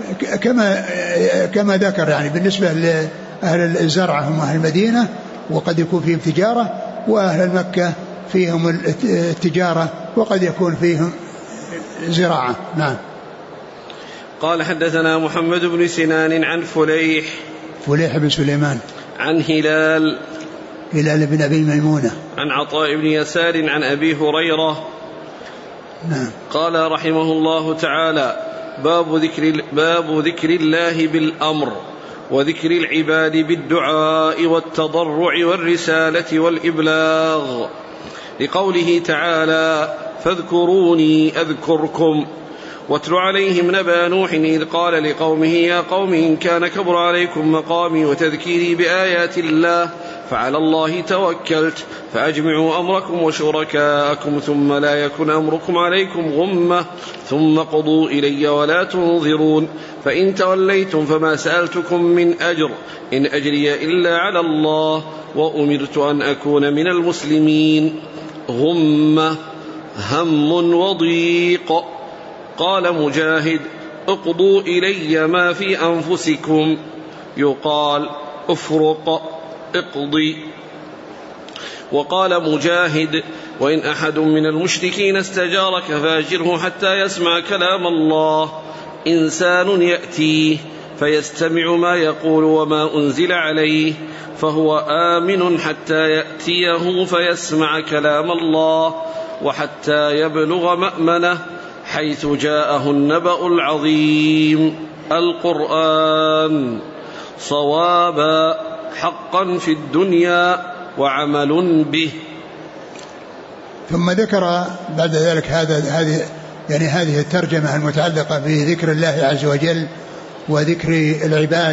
كما ذكر، يعني بالنسبة لأهل الزرع هم أهل المدينة، وقد يكون فيهم تجارة، وأهل مكة فيهم التجارة، وقد يكون فيهم زراعة. نعم. قال حدثنا محمد بن سنان عن فليح بن سليمان عن هلال بن أبي ميمونة عن عطاء بن يسار عن أبي هريرة. نعم. قال رحمه الله تعالى: باب ذكر الله بالأمر وذكر العباد بالدعاء والتضرع والرسالة والإبلاغ، لقوله تعالى: فاذكروني أذكركم. واتل عليهم نبأ نوح إذ قال لقومه يا قوم إن كان كبر عليكم مقامي وتذكيري بآيات الله فعلى الله توكلت فأجمعوا أمركم وشركاءكم ثم لا يكن أمركم عليكم غمة ثم قضوا إلي ولا تنظرون، فإن توليتم فما سألتكم من أجر إن أجري إلا على الله وأمرت أن أكون من المسلمين. غمة هم وضيق. قال مجاهد: اقضوا إلي ما في أنفسكم، يقال افرق اقضي. وقال مجاهد: وإن أحد من المشركين استجارك فاجره حتى يسمع كلام الله. إنسان يأتيه فيستمع ما يقول وما أنزل عليه فهو آمن حتى يأتيه فيسمع كلام الله وحتى يبلغ مأمنه حيث جاءه النبأ العظيم. القرآن صوابا حقا في الدنيا وعمل به. ثم ذكر بعد ذلك هذه الترجمة المتعلقة بذكر الله عز وجل وذكر العباد،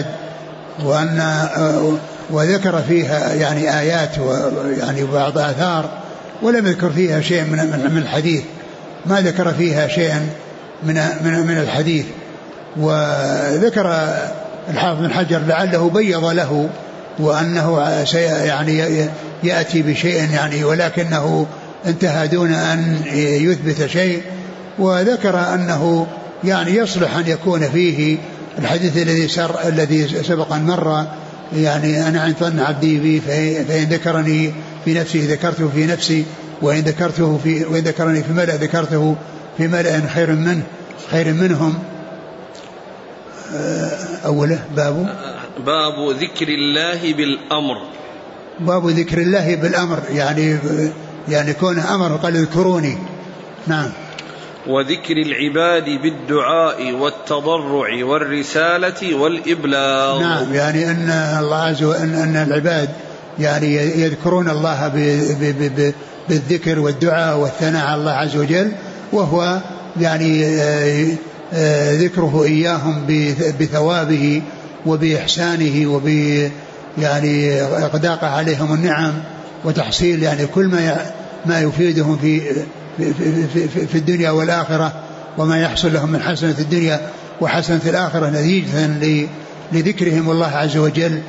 وذكر فيها يعني آيات ويعني بعض آثار، ولم يذكر فيها شيء من الحديث، ما ذكر فيها شيئا من الحديث. وذكر الحافظ بن حجر لعله بيض له وأنه يعني يأتي بشيء يعني ولكنه انتهى دون أن يثبت شيء، وذكر أنه يعني يصلح أن يكون فيه الحديث الذي سبق أن مر، يعني أنا عن ظن عبدي بي فإن ذكرني في نفسي ذكرته في نفسي وإن ذكرني في ملأ ذكرته في ملأ خير منهم. أوله باب ذكر الله بالأمر. باب ذكر الله بالأمر يعني كون أمر قال اذكروني. نعم. وذكر العباد بالدعاء والتضرع والرسالة والإبلاغ. نعم، يعني أن الله عز وجل أن العباد يعني يذكرون الله بالذكر والدعاء والثناء على الله عز وجل، وهو يعني ذكره إياهم بثوابه وبإحسانه يعني إقداقه عليهم النعم وتحصيل يعني كل ما يفيدهم في الدنيا والآخرة، وما يحصل لهم من حسنة الدنيا وحسنة الآخرة نتيجة لذكرهم الله عز وجل،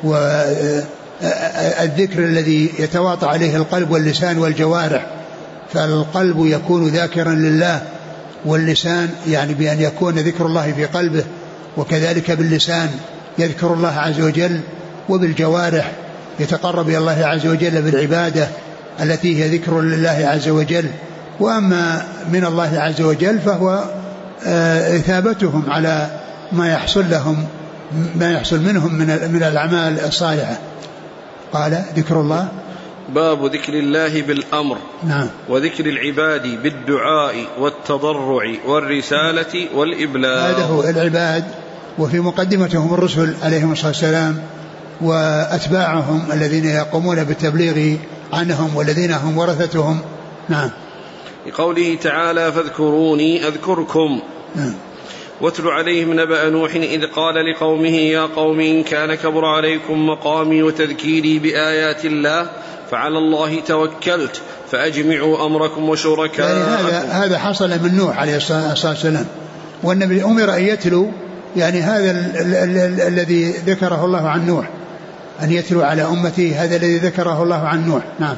والذكر الذي يتواطى عليه القلب واللسان والجوارح. فالقلب يكون ذاكرا لله، واللسان يعني بأن يكون ذكر الله في قلبه، وكذلك باللسان يذكر الله عز وجل، وبالجوارح يتقرب إلى الله عز وجل بالعبادة التي هي ذكر لله عز وجل. وأما من الله عز وجل فهو إثابتهم على ما يحصل منهم من الأعمال الصالحة. قال ذكر الله باب ذكر الله بالأمر. نعم. وذكر العباد بالدعاء والتضرع والرسالة والإبلاغ. هذا هو العباد، وفي مقدمتهم الرسل عليهم الصلاة والسلام وأتباعهم الذين يقومون بالتبليغ عنهم والذين هم ورثتهم. نعم. لقوله تعالى فاذكروني أذكركم. نعم. واتل عليهم نبأ نوح إذ قال لقومه يا قوم إن كان كبر عليكم مقامي وتذكيري بآيات الله فعلى الله توكلت فأجمعوا أمركم وشركاءكم. يعني هذا حصل من نوح عليه الصلاة والسلام، والنبي أمر أن يتلو يعني هذا الذي ذكره الله عن نوح، أن يتلو على أمته هذا الذي ذكره الله عن نوح. نعم.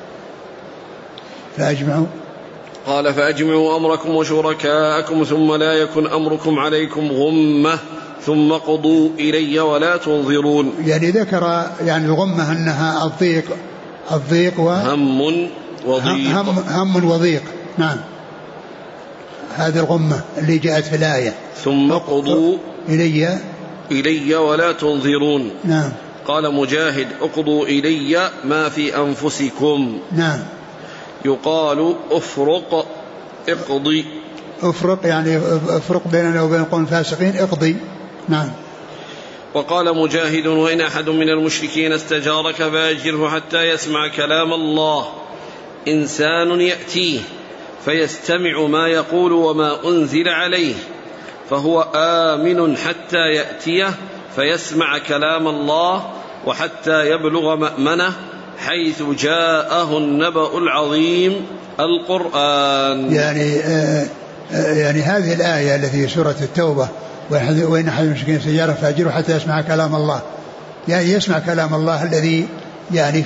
فأجمعوا. قال فأجمعوا أمركم وشركاءكم ثم لا يكن أمركم عليكم غمة ثم قضوا إلي ولا تنظرون. يعني ذكر يعني الغمة أنها الضيق هم وضيق. نعم. هذه الغمة اللي جاءت في الآية ثم قضوا إلي ولا تنظرون. نعم. قال مجاهد اقضوا إلي ما في أنفسكم. نعم. يقال أفرق اقضي. أفرق يعني أفرق بيننا وبين القوم الفاسقين اقضي. نعم. وقال مجاهد وإن أحد من المشركين استجارك فأجره حتى يسمع كلام الله. إنسان يأتيه فيستمع ما يقول وما أنزل عليه فهو آمن حتى يأتيه فيسمع كلام الله وحتى يبلغ مأمنه حيث جاءه النبأ العظيم القرآن. يعني هذه الآية التي سورة التوبة وإن أحد المشركين سجارة فأجره حتى يسمع كلام الله، يعني يسمع كلام الله الذي يعني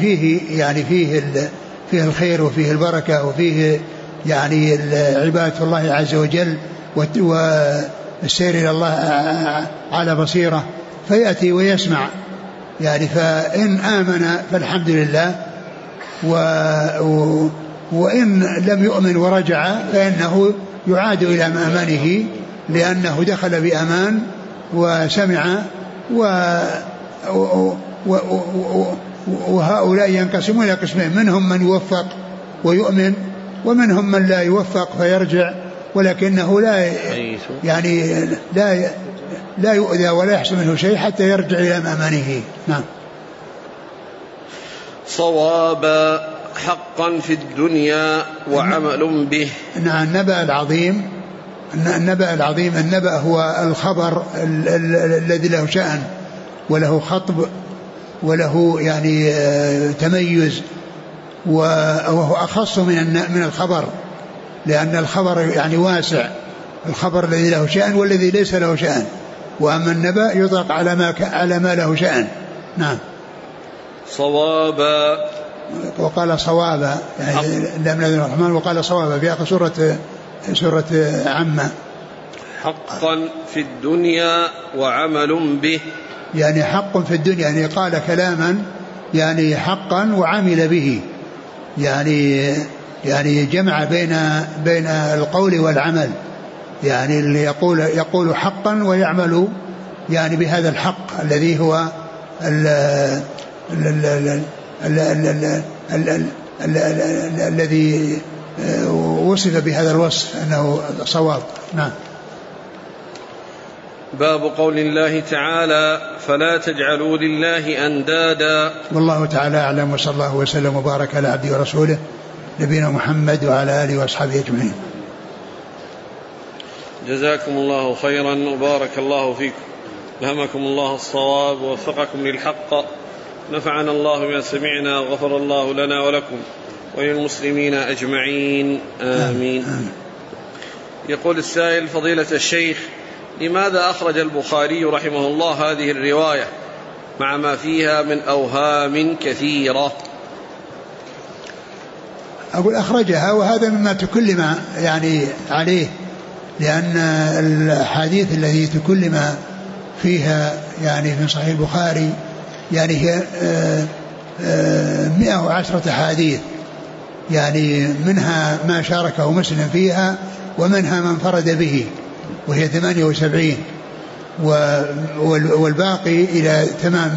فيه الخير وفيه البركة وفيه يعني عبادة الله عز وجل والسير إلى الله على بصيرة، فيأتي ويسمع يعني فإن آمن فالحمد لله، وإن لم يؤمن ورجع فإنه يعاد إلى مأمنه لأنه دخل بأمان وسمع وهؤلاء ينقسمون إلى قسمين، منهم من يوفق ويؤمن ومنهم من لا يوفق فيرجع ولكنه لا يؤذى ولا يحصل منه شيء حتى يرجع إلى مأمنه. نعم. صوابا حقا في الدنيا وعمل به. نعم. النبأ العظيم النبأ هو الخبر الذي له شأن وله خطب وله يعني تميز، وهو أخص من الخبر، لأن الخبر يعني واسع، الخبر الذي له شأن والذي ليس له شأن، وأما النبأ يطلق على ما له شأن. نعم. صوابا. وقال صوابا يعني لم نذن الرحمن وقال صوابا في آخر سورة عامة. حقا في الدنيا وعمل به. يعني حق في الدنيا يعني قال كلاما يعني حقا وعمل به، يعني جمع بين القول والعمل، يعني اللي يقول حقا ويعمل يعني بهذا الحق الذي هو الذي وصف بهذا الوصف أنه صواب. نعم. باب قول الله تعالى فلا تجعلوا لله أندادا. والله تعالى أعلم، وصلى الله وسلم وبارك على عبده ورسوله نبينا محمد وعلى آله وأصحابه أجمعين. جزاكم الله خيرا وبارك الله فيكم، ألهمكم الله الصواب ووفقكم للحق، نفعنا الله بما سمعنا وغفر الله لنا ولكم وللمسلمين أجمعين آمين. يقول السائل: فضيلة الشيخ، لماذا أخرج البخاري رحمه الله هذه الرواية مع ما فيها من أوهام كثيرة؟ أقول أخرجها، وهذا مما تكلم يعني عليه، لأن الحديث الذي تكلم فيها يعني في صحيح البخاري يعني هي 110 حديث، يعني منها ما شاركه مسلم فيها ومنها من فرد به وهي 78، والباقي إلى تمام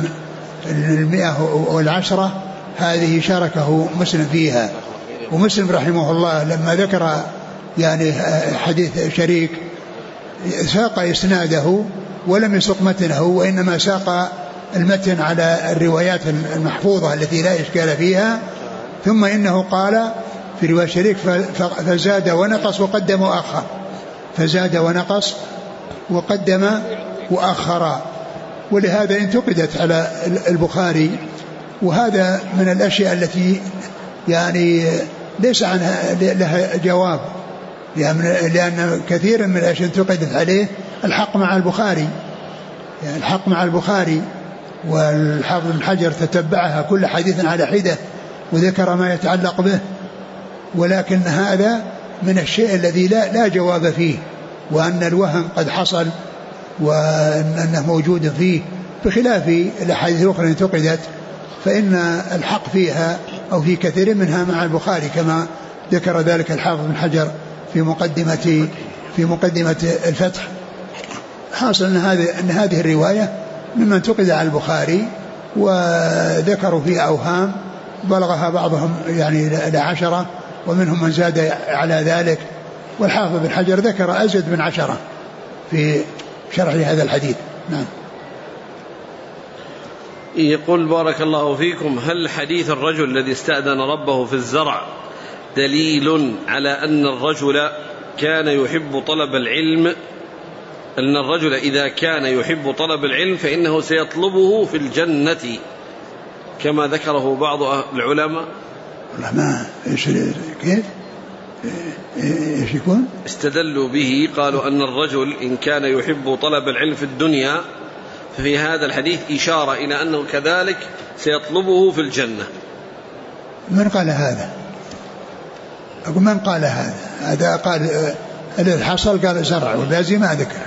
110 هذه شاركه مسلم فيها. ومسلم رحمه الله لما ذكر يعني حديث شريك ساق إسناده ولم يسق متنه، وإنما ساق المتن على الروايات المحفوظة التي لا إشكال فيها، ثم إنه قال في رواية شريك فزاد ونقص وقدم وأخر، فزاد ونقص وقدم وأخر، ولهذا انتقدت على البخاري. وهذا من الأشياء التي يعني ليس عنها لها جواب، لأن كثيرا من الأشياء انتقدت عليه الحق مع البخاري، يعني الحق مع البخاري، والحافظ بن حجر تتبعها كل حديث على حدة وذكر ما يتعلق به، ولكن هذا من الشيء الذي لا جواب فيه، وأن الوهم قد حصل وأنه موجود فيه، بخلاف الأحاديث الأخرى انتقدت فإن الحق فيها أو في كثير منها مع البخاري، كما ذكر ذلك الحافظ بن حجر في مقدمة الفتح. حاصل أن هذه الرواية مما انتقد على البخاري، وذكروا فيه أوهام بلغها بعضهم يعني إلى 10، ومنهم من زاد على ذلك، والحافظ بن حجر ذكر أزيد من 10 في شرح هذا الحديث. نعم. يقول: بارك الله فيكم، هل حديث الرجل الذي استأذن ربه في الزرع دليل على أن الرجل كان يحب طلب العلم، أن الرجل إذا كان يحب طلب العلم فإنه سيطلبه في الجنة كما ذكره بعض العلماء؟ ما كيف ايش يكون؟ استدلوا به، قالوا أن الرجل إن كان يحب طلب العلم في الدنيا ففي هذا الحديث إشارة إلى أنه كذلك سيطلبه في الجنة. من قال هذا؟ أقول من قال هذا؟ هذا قال الذي حصل قال زرع، والبازي ما ذكر.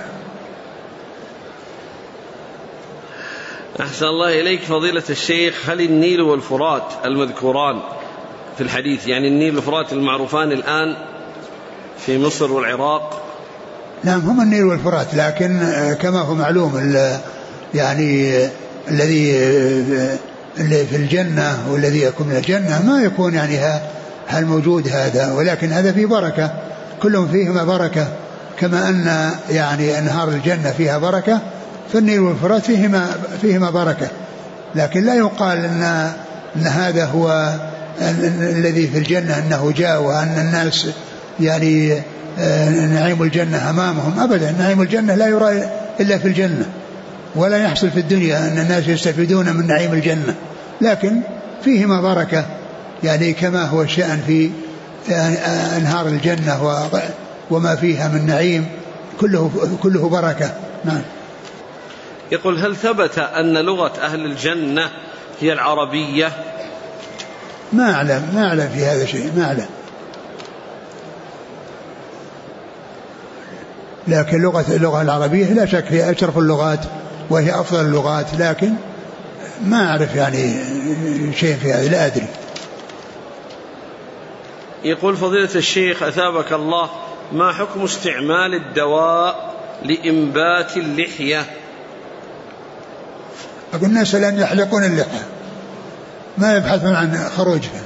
أحسن الله إليك فضيلة الشيخ، هل النيل والفرات المذكوران في الحديث، يعني النيل والفرات المعروفان الآن في مصر والعراق؟ نعم، هم النيل والفرات، لكن كما هو معلوم يعني الذي في الجنة والذي يكون من الجنة ما يكون يعني هل موجود هذا، ولكن هذا فيه بركة، كلهم فيهما بركة، كما أن يعني أنهار الجنة فيها بركة، فالنيل والفرات فيهما بركة، لكن لا يقال أن هذا هو الذي في الجنة أنه جاء وأن الناس يعني نعيم الجنة أمامهم، أبدا، نعيم الجنة لا يرى إلا في الجنة، ولا يحصل في الدنيا أن الناس يستفيدون من نعيم الجنة، لكن فيهما بركة، يعني كما هو الشأن في أنهار الجنة وما فيها من نعيم كله بركة. نعم. يقول: هل ثبت أن لغة أهل الجنة هي العربية؟ ما أعلم في هذا شيء، ما أعلم، لكن اللغة العربية لا شك هي أشرف اللغات وهي أفضل اللغات، لكن ما أعرف يعني شيء في هذا، لا أدري. يقول: فضيلة الشيخ أثابك الله، ما حكم استعمال الدواء لإنبات اللحية؟ أقول الناس الآن يحلقون اللحية، ما يبحثون عن خروجها،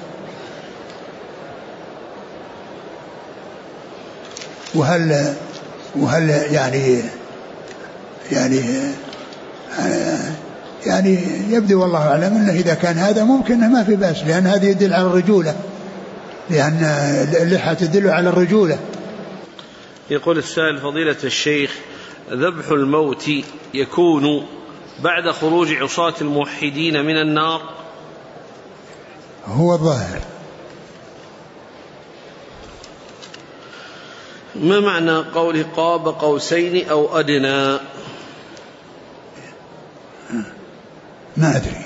وهل يعني يبدو والله أعلم أنه إذا كان هذا ممكن ما في بأس، لأن هذا يدل على الرجولة، لأن اللحى تدل على الرجولة. يقول السائل فضيلة الشيخ ذبح الموت يكون بعد خروج عصاة الموحدين من النار؟ هو الظاهر. ما معنى قوله قاب قوسين أو أدنى؟ ما أدري.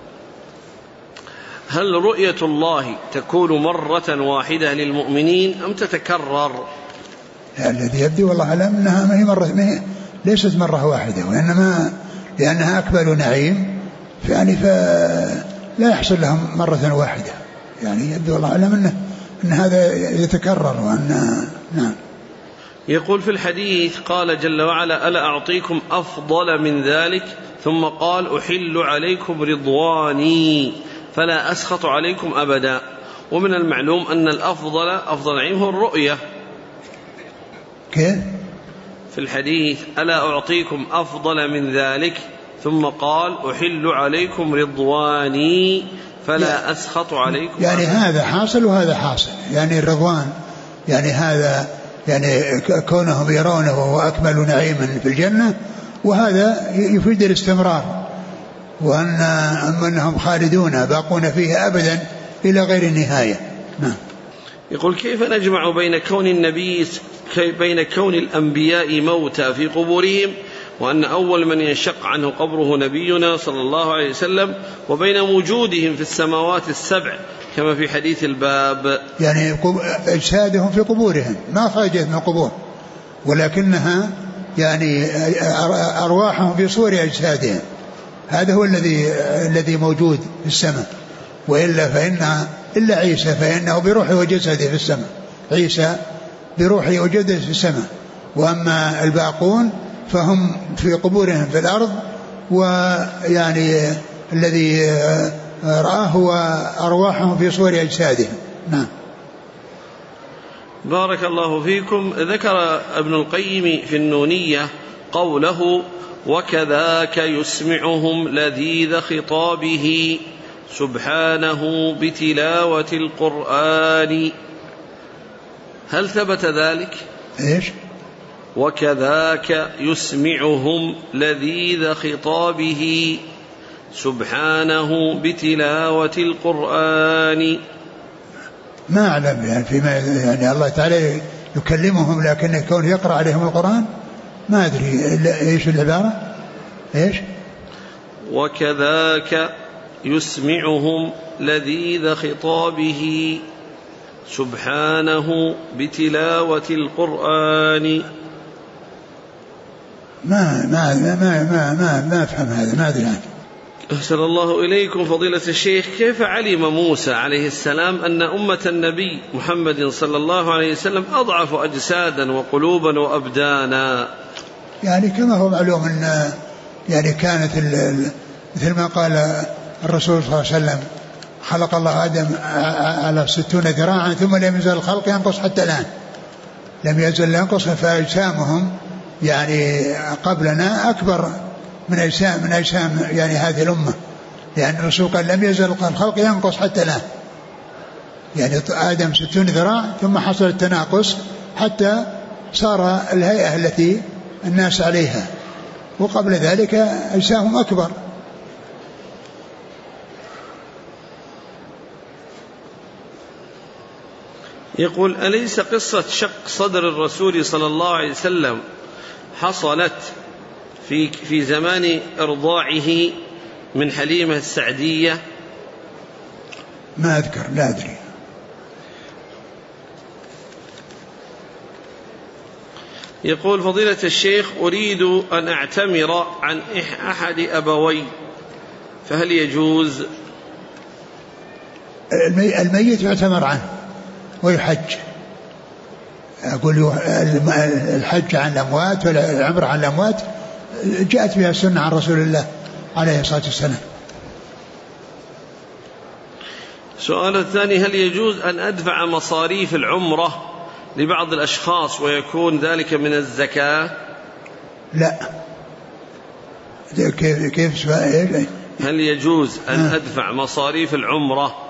هل رؤية الله تكون مرة واحدة للمؤمنين أم تتكرر؟ الذي يبدو والله أعلم أنها ما هي مرة، ليست مرة واحدة، وإنما لأنها أكبر نعيم يعني فلا يحصل لهم مرة واحدة، يعني يبدو والله أعلم أن هذا يتكرر وأن نعم. يقول في الحديث قال جل وعلا ألا أعطيكم أفضل من ذلك ثم قال أحل عليكم رضواني فلا أسخط عليكم أبدا، ومن المعلوم أن الأفضل أفضل نعيم هو الرؤية. كيف؟ في الحديث ألا أعطيكم أفضل من ذلك ثم قال أحل عليكم رضواني فلا أسخط عليكم يعني أبدا. هذا حاصل وهذا حاصل، يعني الرضوان يعني هذا يعني كونهم يرونه وهو أكمل نعيما في الجنة، وهذا يفيد الاستمرار وأنهم خالدون باقون فيه أبدا إلى غير النهاية. نعم. يقول كيف نجمع بين كون الأنبياء موتى في قبورهم وأن أول من ينشق عنه قبره نبينا صلى الله عليه وسلم وبين وجودهم في السماوات السبع كما في حديث الباب؟ يعني أجسادهم في قبورهم ما خرجت من القبور، ولكنها يعني أرواحهم في صور أجسادهم، هذا هو الذي موجود في السماء. وإلا إلا عيسى فإنه بروحه وجسده في السماء، عيسى بروحه وجسده في السماء، وأما الباقون فهم في قبورهم في الأرض، ويعني الذي رآه هو أرواحهم في صور أجسادهم. نعم. بارك الله فيكم. ذكر ابن القيم في النونية قوله وكذاك يسمعهم لذيذ خطابه سبحانه بتلاوة القرآن، هل ثبت ذلك؟ إيش؟ وكذاك يسمعهم لذيذ خطابه سبحانه بتلاوة القرآن. ما أعلم يعني فيما يعني الله تعالى يكلمهم لكن كونه يقرأ عليهم القرآن ما أدري إيش العبارة. إيش؟ وكذاك يسمعهم لذيذ خطابه سبحانه بتلاوة القرآن. ما أفهم هذا، ما أدري عنه. أحسن الله إليكم فضيلة الشيخ. كيف علم موسى عليه السلام أن أمة النبي محمد صلى الله عليه وسلم أضعف أجسادا وقلوبا وأبدانا؟ يعني كما هو معلوم أن يعني كانت مثل ما قال الرسول صلى الله عليه وسلم خلق الله آدم على 60 ذراعا ثم لم يزل الخلق ينقص حتى الآن، لم يزل ينقص، فأجسامهم يعني قبلنا أكبر من أجسام يعني هذه الأمة، لأن الرسول قال لم يزل الخلق ينقص حتى الآن، يعني آدم 60 ذراع ثم حصل التناقص حتى صار الهيئة التي الناس عليها، وقبل ذلك أجسامهم أكبر. يقول أليس قصة شق صدر الرسول صلى الله عليه وسلم حصلت في زمان إرضاعه من حليمة السعدية؟ ما أذكر، لا أدري. يقول فضيلة الشيخ أريد أن أعتمر عن أحد أبوي فهل يجوز؟ الميت يعتمر عنه ويحج. أقول الحج عن الأموات والعمر عن الأموات جاءت بها السنة عن رسول الله عليه الصلاة والسلام. سؤال الثاني هل يجوز أن أدفع مصاريف العمرة لبعض الأشخاص ويكون ذلك من الزكاة؟ لا. كيف سؤال؟ هل يجوز أن أدفع مصاريف العمرة